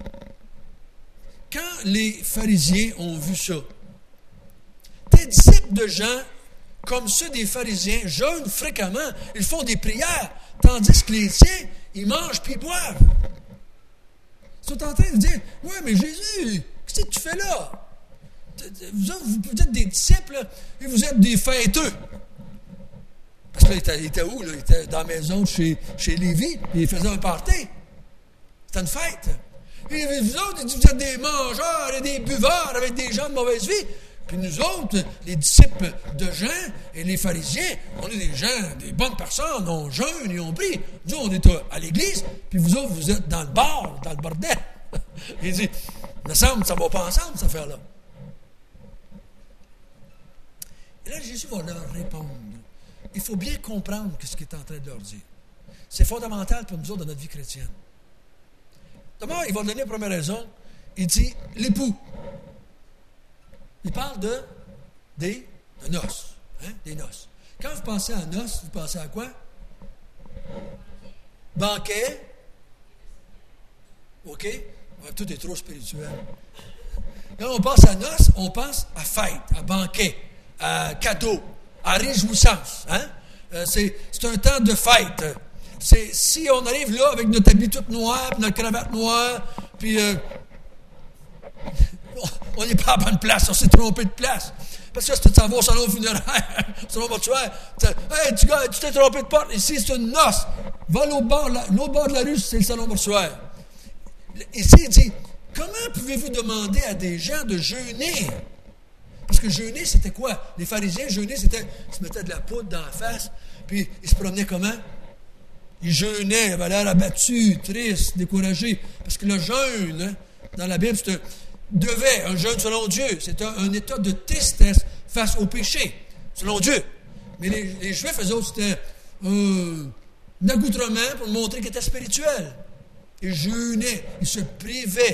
Quand les pharisiens ont vu ça, des disciples de Jean, comme ceux des pharisiens, jeûnent fréquemment, ils font des prières, tandis que les tiens, ils mangent puis ils boivent. Ils sont en train de dire, « Ouais, mais Jésus, qu'est-ce que tu fais là? Vous, autres, vous êtes des disciples, et vous êtes des fêteux. » Parce que là, il était, il était où? Là? Il était dans la maison chez, chez Lévi, il faisait un party. C'était une fête. Et vous autres, vous êtes des mangeurs et des buveurs avec des gens de mauvaise vie. Puis nous autres, les disciples de Jean et les pharisiens, on est des gens, des bonnes personnes, on jeûne et on prie. Nous, on est à l'église, puis vous autres, vous êtes dans le bar, dans le bordel. Il dit, il me semble, ça ne va pas ensemble, cette affaire-là. Et là, Jésus va leur répondre. Il faut bien comprendre ce qu'il est en train de leur dire. C'est fondamental pour nous autres dans notre vie chrétienne. D'abord, il va donner la première raison. Il dit l'époux. Il parle de des de noces. Hein, des noces. Quand vous pensez à noces, vous pensez à quoi? Banquet. OK? Ouais, tout est trop spirituel. Quand on pense à noces, on pense à fête, à banquet, à cadeau, à réjouissance. Hein? Euh, c'est, c'est un temps de fête. C'est, si on arrive là avec notre habit tout noir, puis notre cravate noire, puis euh, on n'est pas à bonne place, on s'est trompé de place. Parce que c'est ça va au salon funéraire, au salon mortuaire. Hey, tu, tu t'es trompé de porte, ici c'est une noce. Va l'autre bord, l'autre bord de la rue, c'est le salon mortuaire. Ici, il dit, comment pouvez-vous demander à des gens de jeûner? Parce que jeûner, c'était quoi? Les pharisiens, jeûner, c'était, ils se mettaient de la poudre dans la face, puis ils se promenaient comment? Ils jeûnaient, ils avaient l'air abattus, tristes, découragés. Parce que le jeûne, hein, dans la Bible, c'est un, devait, un jeûne selon Dieu, c'est un, un état de tristesse face au péché, selon Dieu. Mais les, les Juifs, eux autres, c'était euh, un accoutrement pour montrer qu'ils étaient spirituels. Ils jeûnaient, ils se privaient.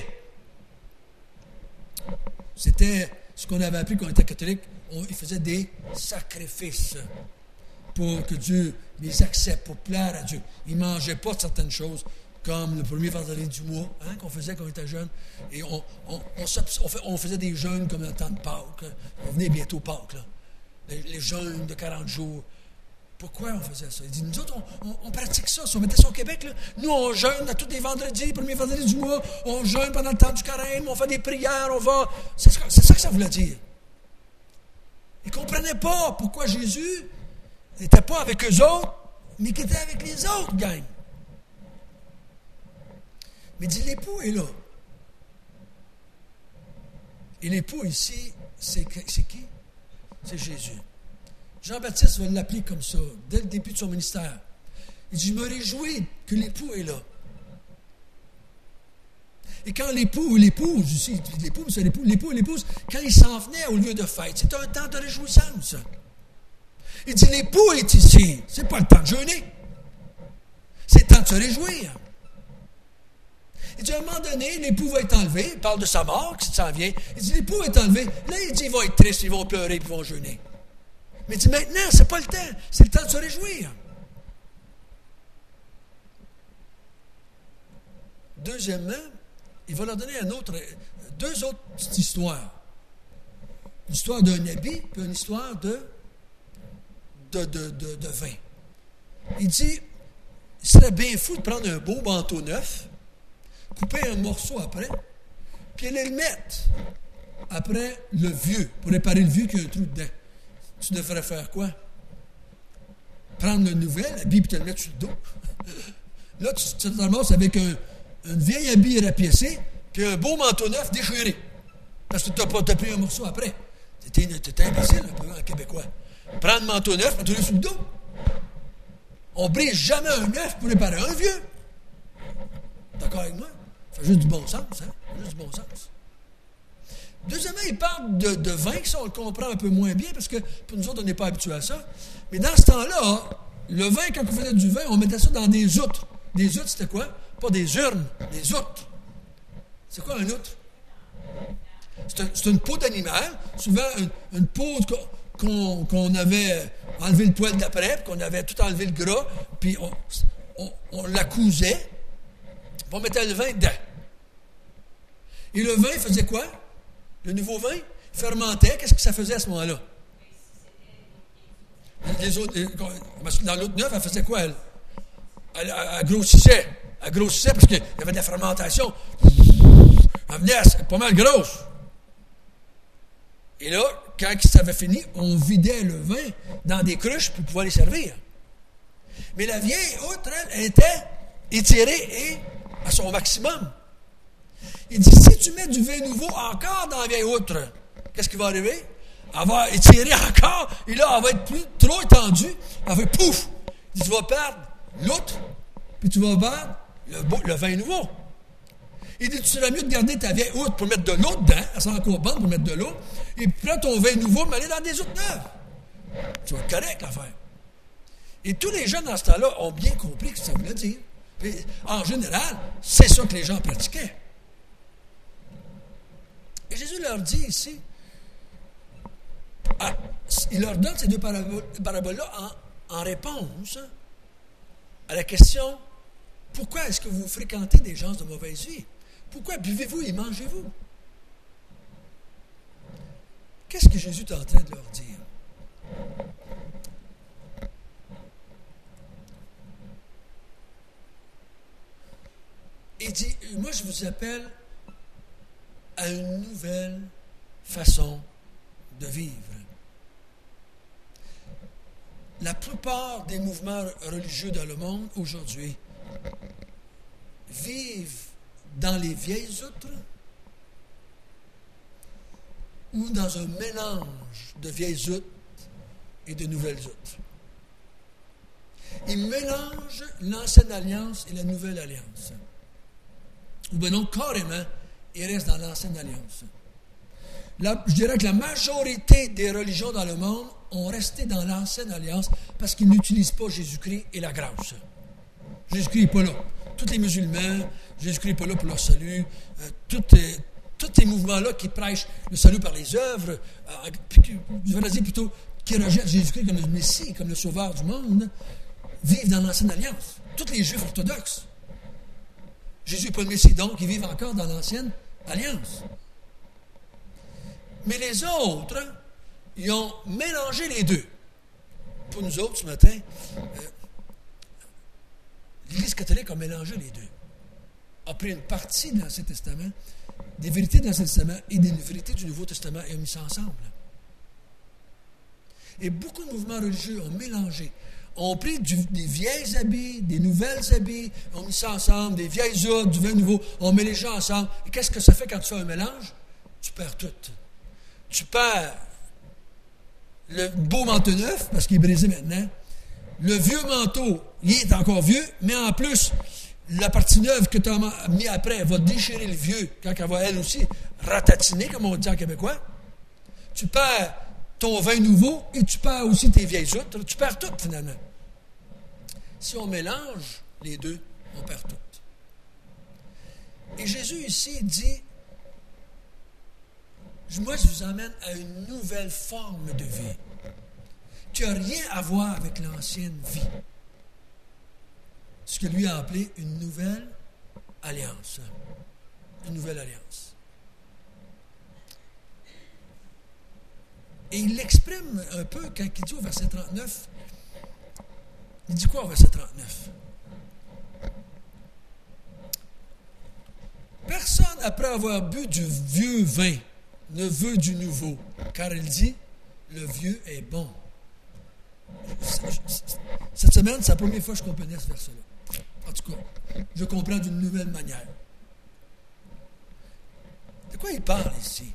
C'était ce qu'on avait appris quand on était catholique. On, ils faisaient des sacrifices pour que Dieu les accepte, pour plaire à Dieu. Ils ne mangeaient pas certaines choses, comme le premier vendredi du mois, hein, qu'on faisait quand on était jeune. Et on, on, on, on, fait, on faisait des jeûnes comme le temps de Pâques. On venait bientôt Pâques, là. Les, les jeûnes de quarante jours. Pourquoi on faisait ça? Il dit, nous autres, on, on, on pratique ça. Si on mettait ça au Québec, là, nous, on jeûne à tous les vendredis, premier vendredi du mois, on jeûne pendant le temps du carême, on fait des prières, on va... C'est, c'est ça que ça voulait dire. Ils ne comprenaient pas pourquoi Jésus n'était pas avec eux autres, mais qu'il était avec les autres, gang. Mais il dit, l'époux est là. Et l'époux ici, c'est, c'est qui? C'est Jésus. Jean-Baptiste va l'appeler comme ça, dès le début de son ministère. Il dit, je me réjouis que l'époux est là. Et quand l'époux ou l'épouse, ici, l'époux, c'est l'époux, l'époux et l'épouse, quand ils s'en venaient au lieu de fête, c'était un temps de réjouissance. Il dit, l'époux est ici. C'est pas le temps de jeûner. C'est le temps de se réjouir. Il dit, à un moment donné, l'époux va être enlevé. Il parle de sa mort, qui s'en vient. Il dit, l'époux est enlevé. Là, il dit, ils vont être tristes, ils vont pleurer, puis ils vont jeûner. Mais il dit, maintenant, c'est pas le temps. C'est le temps de se réjouir. Deuxièmement, il va leur donner un autre, deux autres petites histoires. Une histoire d'un habit, puis une histoire de, de, de, de, de vin. Il dit, il serait bien fou de prendre un beau manteau neuf, couper un morceau après, puis aller le mettre après le vieux, pour réparer le vieux qui a un trou dedans. Tu devrais faire quoi? Prendre le nouvel habit et te le mettre sur le dos. Là, tu, tu te ramasses avec un, un vieil habit rapiécé puis un beau manteau neuf déchiré. Parce que tu n'as pas t'as pris un morceau après. T'es, t'es imbécile un peu en québécois. Prendre le manteau neuf et te le sur le dos. On ne brise jamais un neuf pour réparer un vieux. D'accord avec moi? Ça fait juste du bon sens, hein? Ça fait juste du bon sens. Deuxièmement, il parle de, de vin, ça on le comprend un peu moins bien, parce que pour nous autres, on n'est pas habitués à ça. Mais dans ce temps-là, le vin, quand on faisait du vin, on mettait ça dans des outres. Des outres, c'était quoi? Pas des urnes, des outres. C'est quoi un outre? C'est, un, c'est une peau d'animal, souvent une, une peau qu'on, qu'on avait enlevé le poil d'après, puis qu'on avait tout enlevé le gras, puis on, on, on la cousait, puis on mettait le vin dedans. Et le vin faisait quoi? Le nouveau vin fermentait. Qu'est-ce que ça faisait à ce moment-là? Les autres, dans l'autre neuf, elle faisait quoi, elle? Elle, elle, elle grossissait. Elle grossissait parce qu'il y avait de la fermentation. Elle venait pas mal grosse. Et là, quand ça avait fini, on vidait le vin dans des cruches pour pouvoir les servir. Mais la vieille outre, elle, elle était étirée et à son maximum. Il dit, si tu mets du vin nouveau encore dans la vieille outre, qu'est-ce qui va arriver? Elle va étirer encore, et là, elle va être plus, trop étendue, elle va pouf! Il dit, tu vas perdre l'outre, puis tu vas perdre le, le vin nouveau. Il dit, tu serais mieux de garder ta vieille outre pour mettre de l'eau dedans, elle sera encore bonne pour mettre de l'eau, et puis prends ton vin nouveau, mais aller dans des outres neuves. Tu vas être correct, l'affaire. Et tous les gens dans ce temps-là ont bien compris ce que ça voulait dire. Puis, en général, c'est ça que les gens pratiquaient. Et Jésus leur dit ici, ah, il leur donne ces deux paraboles-là en, en réponse à la question, pourquoi est-ce que vous fréquentez des gens de mauvaise vie? Pourquoi buvez-vous et mangez-vous? Qu'est-ce que Jésus est en train de leur dire? Il dit, moi je vous appelle à une nouvelle façon de vivre. La plupart des mouvements religieux dans le monde aujourd'hui vivent dans les vieilles outres ou dans un mélange de vieilles outres et de nouvelles outres. Ils mélangent l'ancienne alliance et la nouvelle alliance. Ou bien non, carrément, ils restent dans l'ancienne alliance. La, je dirais que la majorité des religions dans le monde ont resté dans l'ancienne alliance parce qu'ils n'utilisent pas Jésus-Christ et la grâce. Jésus-Christ n'est pas là. Tous les musulmans, Jésus-Christ n'est pas là pour leur salut. Euh, tous ces mouvements-là qui prêchent le salut par les œuvres, euh, je vais dire plutôt, qui rejettent Jésus-Christ comme le Messie, comme le sauveur du monde, vivent dans l'ancienne alliance. Tous les Juifs orthodoxes. Jésus n'est pas le Messie, donc ils vivent encore dans l'ancienne alliance. Mais les autres, ils ont mélangé les deux. Pour nous autres, ce matin, euh, l'Église catholique a mélangé les deux. A pris une partie de l'Ancien Testament, des vérités de l'Ancien Testament et des vérités du Nouveau Testament et a mis ça ensemble. Et beaucoup de mouvements religieux ont mélangé. On pris du, des vieilles habits, des nouvelles habits, on mis ça ensemble, des vieilles outres, du vin nouveau, on met les gens ensemble. Et qu'est-ce que ça fait quand tu fais un mélange? Tu perds tout. Tu perds le beau manteau neuf, parce qu'il est brisé maintenant. Le vieux manteau, il est encore vieux, mais en plus, la partie neuve que tu as mis après, elle va déchirer le vieux, quand elle va elle aussi ratatiner, comme on dit en québécois. Tu perds ton vin nouveau et tu perds aussi tes vieilles outres. Tu perds tout, finalement. Si on mélange les deux, on perd tout. Et Jésus ici dit, moi je vous emmène à une nouvelle forme de vie qui n'a rien à voir avec l'ancienne vie. Ce que lui a appelé une nouvelle alliance. Une nouvelle alliance. Et il l'exprime un peu quand il dit au verset trente-neuf. Il dit quoi au verset trente-neuf? Personne, après avoir bu du vieux vin, ne veut du nouveau, car il dit, le vieux est bon. Cette semaine, c'est la première fois que je comprenais ce verset-là. En tout cas, je comprends d'une nouvelle manière. De quoi il parle ici?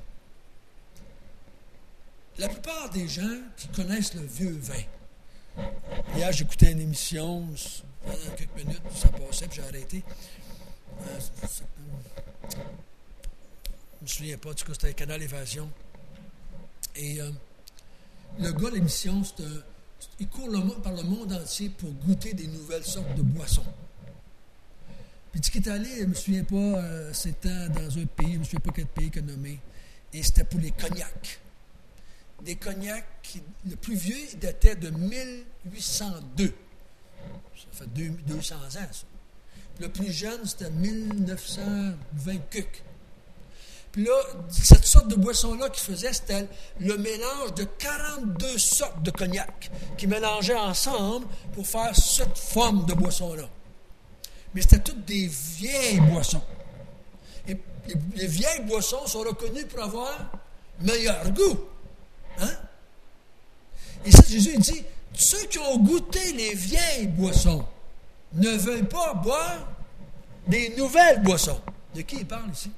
La plupart des gens qui connaissent le vieux vin. Hier, j'écoutais une émission, pendant quelques minutes, ça passait, puis j'ai arrêté. Euh, je ne me souviens pas, du coup, c'était le canal Évasion. Et euh, le gars de l'émission, c'est un, il court le monde, par le monde entier pour goûter des nouvelles sortes de boissons. Puis il dit qu'il est allé, je ne me souviens pas, euh, c'était dans un pays, je ne me souviens pas quel pays qu'il a nommé, et c'était pour les cognacs. Des cognacs, qui, le plus vieux, il datait de mille huit cent deux. Ça fait deux cents ans, ça. Puis le plus jeune, c'était mille neuf cent vingt cuc. Puis là, cette sorte de boisson-là qu'il faisait, c'était le mélange de quarante-deux sortes de cognac qui mélangeaient ensemble pour faire cette forme de boisson-là. Mais c'était toutes des vieilles boissons. Et les, les vieilles boissons sont reconnues pour avoir meilleur goût. Hein? Et ça, Jésus dit, ceux qui ont goûté les vieilles boissons ne veulent pas boire des nouvelles boissons. De qui il parle ici?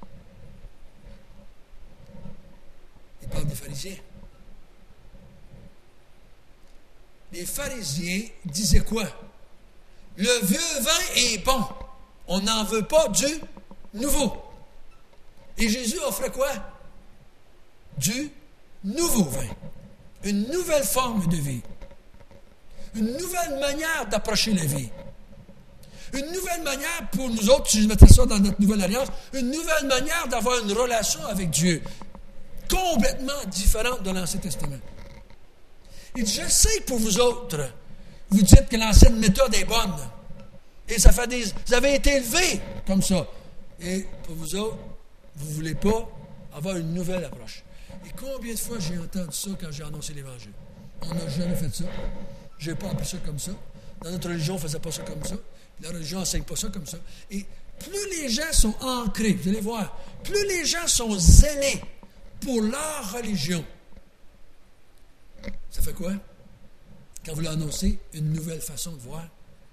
Il parle des pharisiens. Les pharisiens disaient quoi? Le vieux vin est bon. On n'en veut pas du nouveau. Et Jésus offrait quoi? Du nouveau vin. Une nouvelle forme de vie. Une nouvelle manière d'approcher la vie. Une nouvelle manière pour nous autres, si je mettais ça dans notre nouvelle alliance, une nouvelle manière d'avoir une relation avec Dieu. Complètement différente de l'Ancien Testament. Il dit, je sais que pour vous autres, vous dites que l'ancienne méthode est bonne. Et ça fait des... Vous avez été élevés comme ça. Et pour vous autres, vous ne voulez pas avoir une nouvelle approche. Et combien de fois j'ai entendu ça quand j'ai annoncé l'Évangile? On n'a jamais fait ça. Je n'ai pas appris ça comme ça. Dans notre religion, on ne faisait pas ça comme ça. La religion n'enseigne pas ça comme ça. Et plus les gens sont ancrés, vous allez voir, plus les gens sont zélés pour leur religion, ça fait quoi? Quand vous l'annoncez, une nouvelle façon de voir,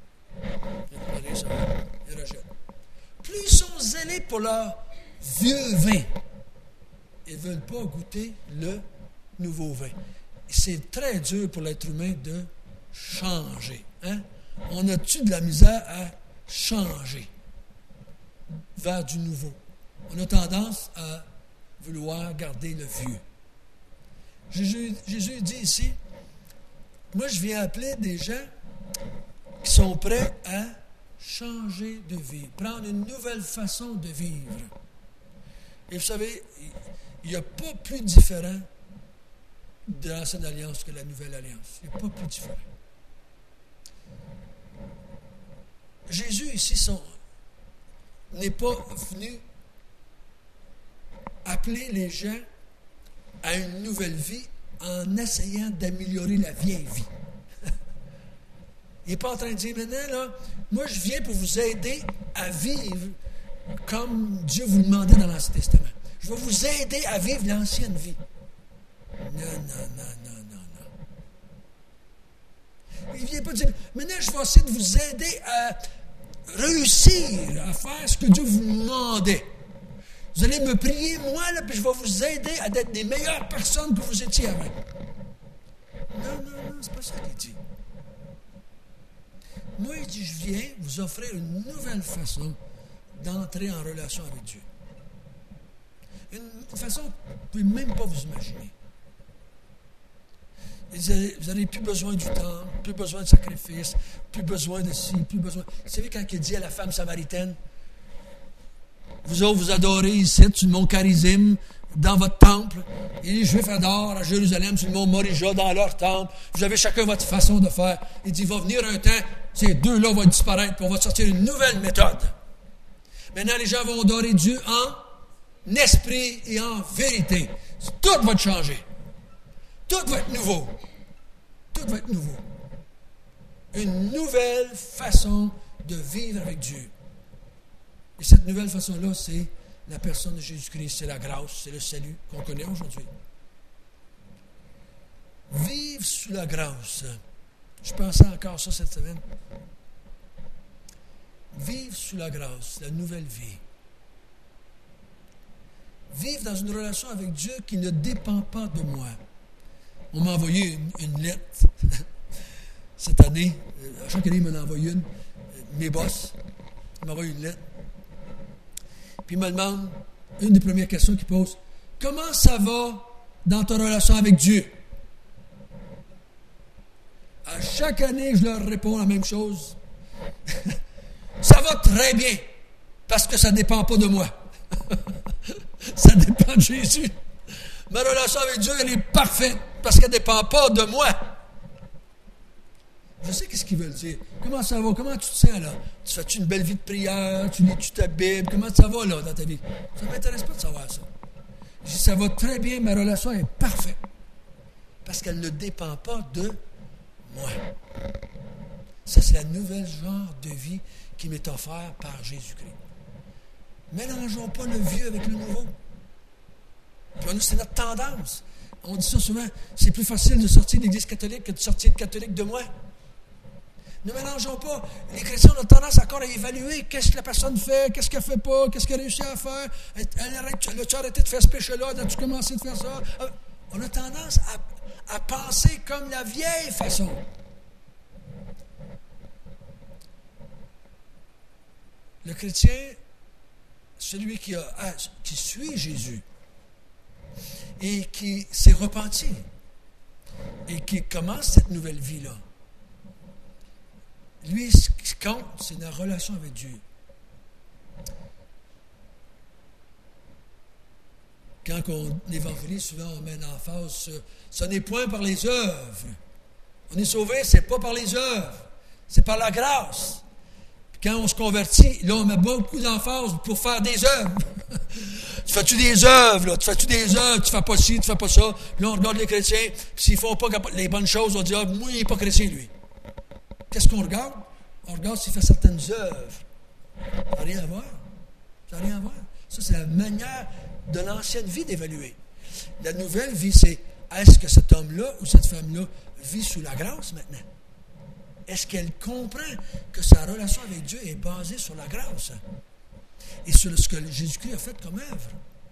ils rejettent. Plus ils sont zélés pour leur vieux vin, ils ne veulent pas goûter le nouveau vin. C'est très dur pour l'être humain de changer. Hein? On a-tu de la misère à changer vers du nouveau? On a tendance à vouloir garder le vieux. Jésus, Jésus dit ici, moi je viens appeler des gens qui sont prêts à changer de vie, prendre une nouvelle façon de vivre. Et vous savez, il n'y a pas plus différent de l'Ancienne Alliance que la Nouvelle Alliance. Il n'y a pas plus différent. Jésus ici son, n'est pas venu appeler les gens à une nouvelle vie en essayant d'améliorer la vieille vie. Il n'est pas en train de dire maintenant, là, moi je viens pour vous aider à vivre comme Dieu vous demandait dans l'Ancien Testament. Je vais vous aider à vivre l'ancienne vie. Non, non, non, non, non, non. Il ne vient pas dire, maintenant je vais essayer de vous aider à réussir à faire ce que Dieu vous demandait. Vous allez me prier, moi, là, puis je vais vous aider à être des meilleures personnes que vous étiez avant. Non, non, non, c'est pas ça qu'il dit. Moi, il dit, je viens vous offrir une nouvelle façon d'entrer en relation avec Dieu. Une façon que vous ne pouvez même pas vous imaginer. Vous n'avez plus besoin du temps, plus besoin de sacrifice, plus besoin de ci, plus besoin... Vous savez quand il dit à la femme samaritaine, vous autres, vous adorez ici, sur le mont Carizim, dans votre temple, et les Juifs adorent à Jérusalem, sur le mont Morija, dans leur temple. Vous avez chacun votre façon de faire. Il dit, il va venir un temps, ces deux-là vont disparaître, puis on va sortir une nouvelle méthode. Maintenant, les gens vont adorer Dieu en esprit et en vérité. Tout va changer. Tout va être nouveau. Tout va être nouveau. Une nouvelle façon de vivre avec Dieu. Et cette nouvelle façon-là, c'est la personne de Jésus-Christ, c'est la grâce, c'est le salut qu'on connaît aujourd'hui. Vivre sous la grâce. Je pensais encore ça cette semaine. Vivre sous la grâce, la nouvelle vie. Vivre dans une relation avec Dieu qui ne dépend pas de moi. On m'a envoyé une, une lettre cette année. À chaque année, il m'en envoie une. Mes boss, ils m'envoient une lettre. Puis il me demande, une des premières questions qu'il pose, comment ça va dans ta relation avec Dieu? À chaque année, je leur réponds la même chose. Ça va très bien, parce que ça ne dépend pas de moi. Ça dépend de Jésus. Ma relation avec Dieu, elle est parfaite, parce qu'elle ne dépend pas de moi. Je sais qu'est-ce qu'ils veulent dire. Comment ça va? Comment tu te sens là? Tu fais-tu une belle vie de prière? Tu lis-tu ta Bible? Comment ça va là dans ta vie? Ça ne m'intéresse pas de savoir ça. Je dis, ça va très bien, ma relation est parfaite. Parce qu'elle ne dépend pas de moi. Ça, c'est la nouvelle genre de vie qui m'est offerte par Jésus-Christ. Mélangeons pas le vieux avec le nouveau. Puis on, c'est notre tendance. On dit ça souvent, c'est plus facile de sortir de l'Église catholique que de sortir de catholique de moi. Ne mélangeons pas. Les chrétiens ont tendance encore à évaluer qu'est-ce que la personne fait, qu'est-ce qu'elle ne fait pas, qu'est-ce qu'elle a réussi à faire. Elle, elle arrête, elle a-tu arrêté de faire ce péché-là? As-tu commencé de faire ça? On a tendance à, à penser comme la vieille façon. Le chrétien, celui qui, a, qui suit Jésus et qui s'est repenti et qui commence cette nouvelle vie-là. Lui, ce qui compte, c'est la relation avec Dieu. Quand on évangélise, souvent on met en face, ce n'est point par les œuvres. On est sauvé, c'est pas par les œuvres, c'est par la grâce. Puis quand on se convertit, là, on met beaucoup d'emphase pour faire des œuvres. Tu fais-tu des œuvres, là? Tu fais-tu des œuvres? Tu fais pas ci, tu fais pas ça. Là, on regarde les chrétiens, puis s'ils font pas les bonnes choses, on dit, ah, moi, il n'est pas chrétien, lui. Qu'est-ce qu'on regarde? On regarde s'il fait certaines œuvres. Ça n'a rien à voir. Ça n'a rien à voir. Ça, c'est la manière de l'ancienne vie d'évaluer. La nouvelle vie, c'est est-ce que cet homme-là ou cette femme-là vit sous la grâce maintenant? Est-ce qu'elle comprend que sa relation avec Dieu est basée sur la grâce et sur ce que Jésus-Christ a fait comme œuvre?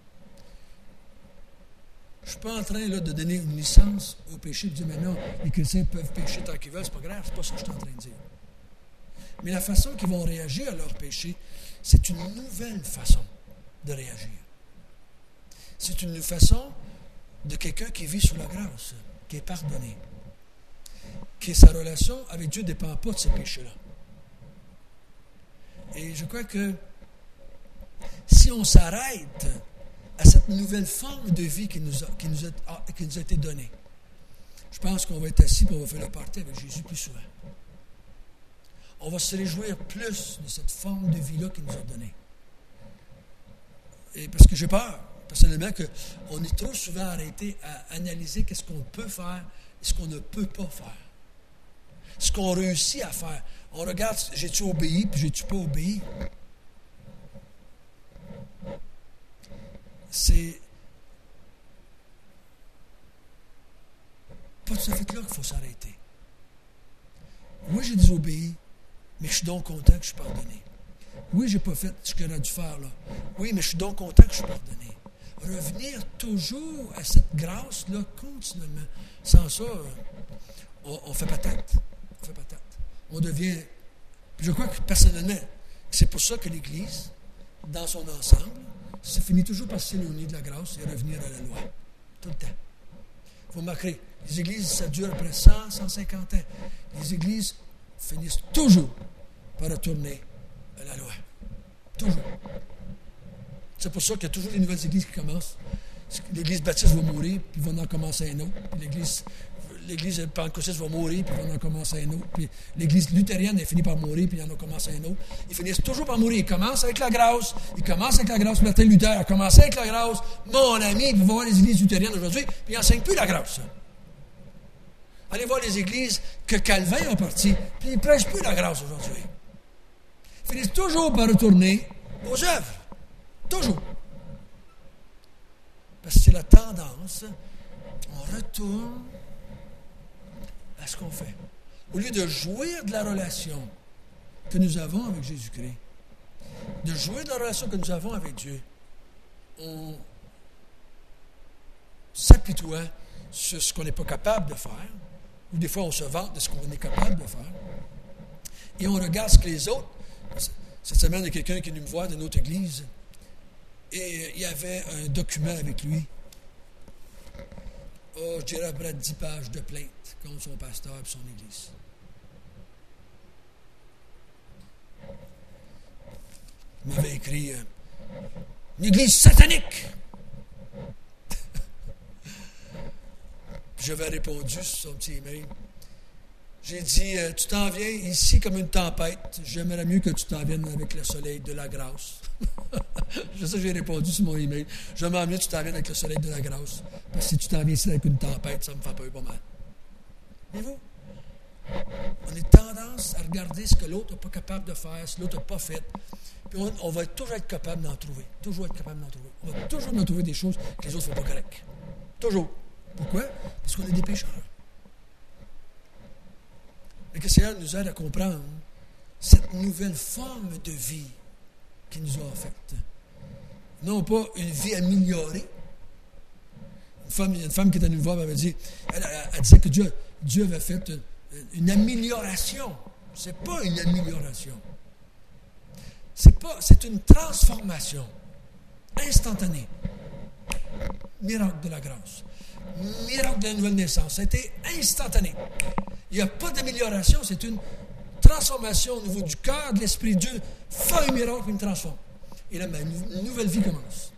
Je ne suis pas en train là, de donner une licence au péché et de dire maintenant les chrétiens peuvent pécher tant qu'ils veulent, c'est pas grave, c'est pas ça que je suis en train de dire. Mais la façon qu'ils vont réagir à leur péché, c'est une nouvelle façon de réagir. C'est une façon de quelqu'un qui vit sous la grâce, qui est pardonné, que sa relation avec Dieu ne dépend pas de ses péchés-là. Et je crois que si on s'arrête à cette nouvelle forme de vie qui nous a, qui nous a, qui nous a été donnée, je pense qu'on va être assis et on va faire le party avec Jésus plus souvent. On va se réjouir plus de cette forme de vie-là qu'il nous a donnée. Et parce que j'ai peur, personnellement, qu'on est trop souvent arrêté à analyser qu'est-ce qu'on peut faire et ce qu'on ne peut pas faire. Ce qu'on réussit à faire. On regarde, j'ai-tu obéi, puis j'ai-tu pas obéi? C'est pas tout à fait là qu'il faut s'arrêter. Moi, j'ai désobéi, mais je suis donc content que je suis pardonné. Oui, je n'ai pas fait ce que j'aurais dû faire là. Oui, mais je suis donc content que je suis pardonné. Revenir toujours à cette grâce-là continuellement. Sans ça, on, on fait patate. On fait patate. On devient... Je crois que personnellement, c'est pour ça que l'Église, dans son ensemble, ça finit toujours par s'éloigner de la grâce et revenir à la loi. Tout le temps. Il faut marquer. Les églises, ça dure après cent, cent cinquante ans. Les églises finissent toujours par retourner à la loi. Toujours. C'est pour ça qu'il y a toujours des nouvelles églises qui commencent. L'église baptiste va mourir, puis il va en commencer un autre. Puis l'église, l'église pentecôtiste va mourir, puis il va en commencer un autre. Puis l'église luthérienne, elle finit par mourir, puis il en a commencé un autre. Ils finissent toujours par mourir. Ils commencent avec la grâce. Ils commencent avec la grâce. Martin Luther a commencé avec la grâce. Mon ami, vous voir les églises luthériennes aujourd'hui, puis ils n'enseignent plus la grâce. Allez voir les églises que Calvin a parti, puis ils ne prêchent plus la grâce aujourd'hui. Ils finissent toujours par retourner aux œuvres. Toujours. Parce que c'est la tendance. On retourne à ce qu'on fait. Au lieu de jouir de la relation que nous avons avec Jésus-Christ, de jouir de la relation que nous avons avec Dieu, on s'apitoie sur ce qu'on n'est pas capable de faire, ou des fois on se vante de ce qu'on est capable de faire, et on regarde ce que les autres... Cette semaine, il y a quelqu'un qui est venu me voir d'une autre église, et il y avait un document avec lui. Oh, je dirais à près de dix pages de plainte contre son pasteur et son église. Il m'avait écrit euh, une église satanique. J'avais répondu sur son petit email. J'ai dit, euh, tu t'en viens ici comme une tempête. J'aimerais mieux que tu t'en viennes avec le soleil de la grâce. C'est ça que j'ai répondu sur mon email. J'aimerais mieux que tu t'en viennes avec le soleil de la grâce. Parce que si tu t'en viens ici avec une tempête, ça me fait peur pas mal. Voyez-vous? On a tendance à regarder ce que l'autre n'est pas capable de faire, ce que l'autre n'a pas fait. Puis on, on va toujours être capable d'en trouver. Toujours être capable d'en trouver. On va toujours en trouver des choses que les autres ne font pas correctes. Toujours. Pourquoi? Parce qu'on est des pécheurs. Et que le Seigneur nous aide à comprendre cette nouvelle forme de vie qu'il nous a offerte. Non pas une vie améliorée. Une femme, une femme qui était venue me voir m'avait dit, elle, elle, elle disait que Dieu, Dieu avait fait une, une amélioration. Ce n'est pas une amélioration. C'est pas, c'est une transformation. Instantané. Miracle de la grâce. Miracle de la nouvelle naissance. Ça a été instantané. Il n'y a pas d'amélioration, c'est une transformation au niveau du cœur, de l'Esprit de Dieu. Fait un miracle, puis il me transforme. Et là, ma une nouvelle vie commence.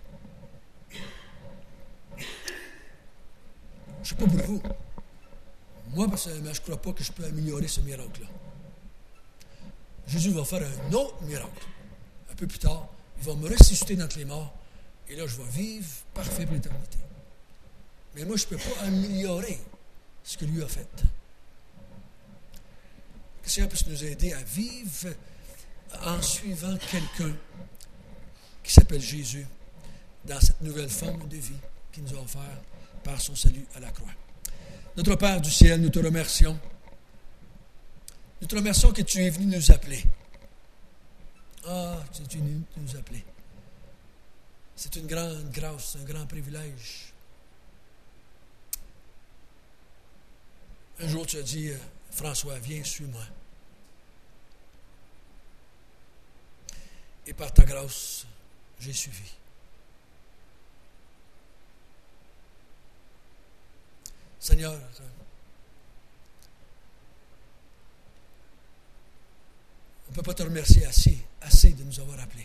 Je ne sais pas pour vous. Moi, personnellement, je ne crois pas que je peux améliorer ce miracle-là. Jésus va faire un autre miracle. Un peu plus tard, il va me ressusciter d'entre les morts. Et là, je vais vivre parfait pour l'éternité. Mais moi, je ne peux pas améliorer ce que lui a fait. Que le Seigneur puisse nous aider à vivre en suivant quelqu'un qui s'appelle Jésus dans cette nouvelle forme de vie qu'il nous a offert par son salut à la croix. Notre Père du ciel, nous te remercions. Nous te remercions que tu es venu nous appeler. Ah, tu es venu nous appeler. C'est une grande grâce, un grand privilège. Un jour, tu as dit, François, viens, suis-moi. Et par ta grâce, j'ai suivi. Seigneur, on ne peut pas te remercier assez, assez de nous avoir appelés.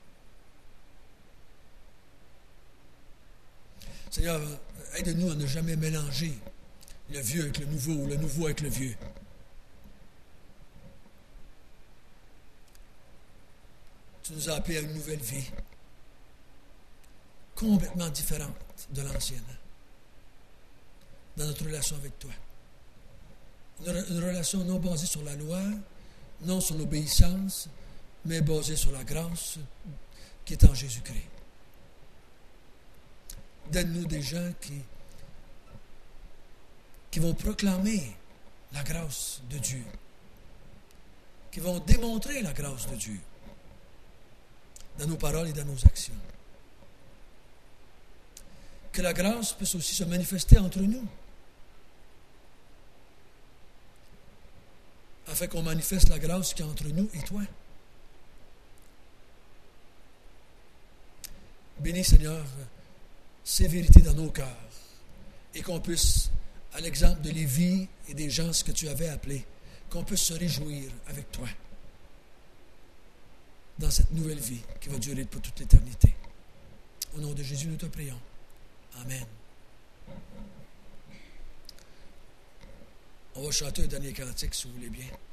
Seigneur, aide-nous à ne jamais mélanger le vieux avec le nouveau ou le nouveau avec le vieux. Tu nous as appelés à une nouvelle vie, complètement différente de l'ancienne, dans notre relation avec toi. Une, une relation non basée sur la loi, non sur l'obéissance, mais basée sur la grâce qui est en Jésus-Christ. Donne-nous des gens qui, qui vont proclamer la grâce de Dieu, qui vont démontrer la grâce de Dieu dans nos paroles et dans nos actions. Que la grâce puisse aussi se manifester entre nous, afin qu'on manifeste la grâce qui est entre nous et toi. Bénis, Seigneur, ces vérités dans nos cœurs, et qu'on puisse, à l'exemple de Lévi et des gens que tu avais appelés, qu'on puisse se réjouir avec toi dans cette nouvelle vie qui va durer pour toute l'éternité. Au nom de Jésus, nous te prions. Amen. On va chanter un dernier cantique, si vous voulez bien.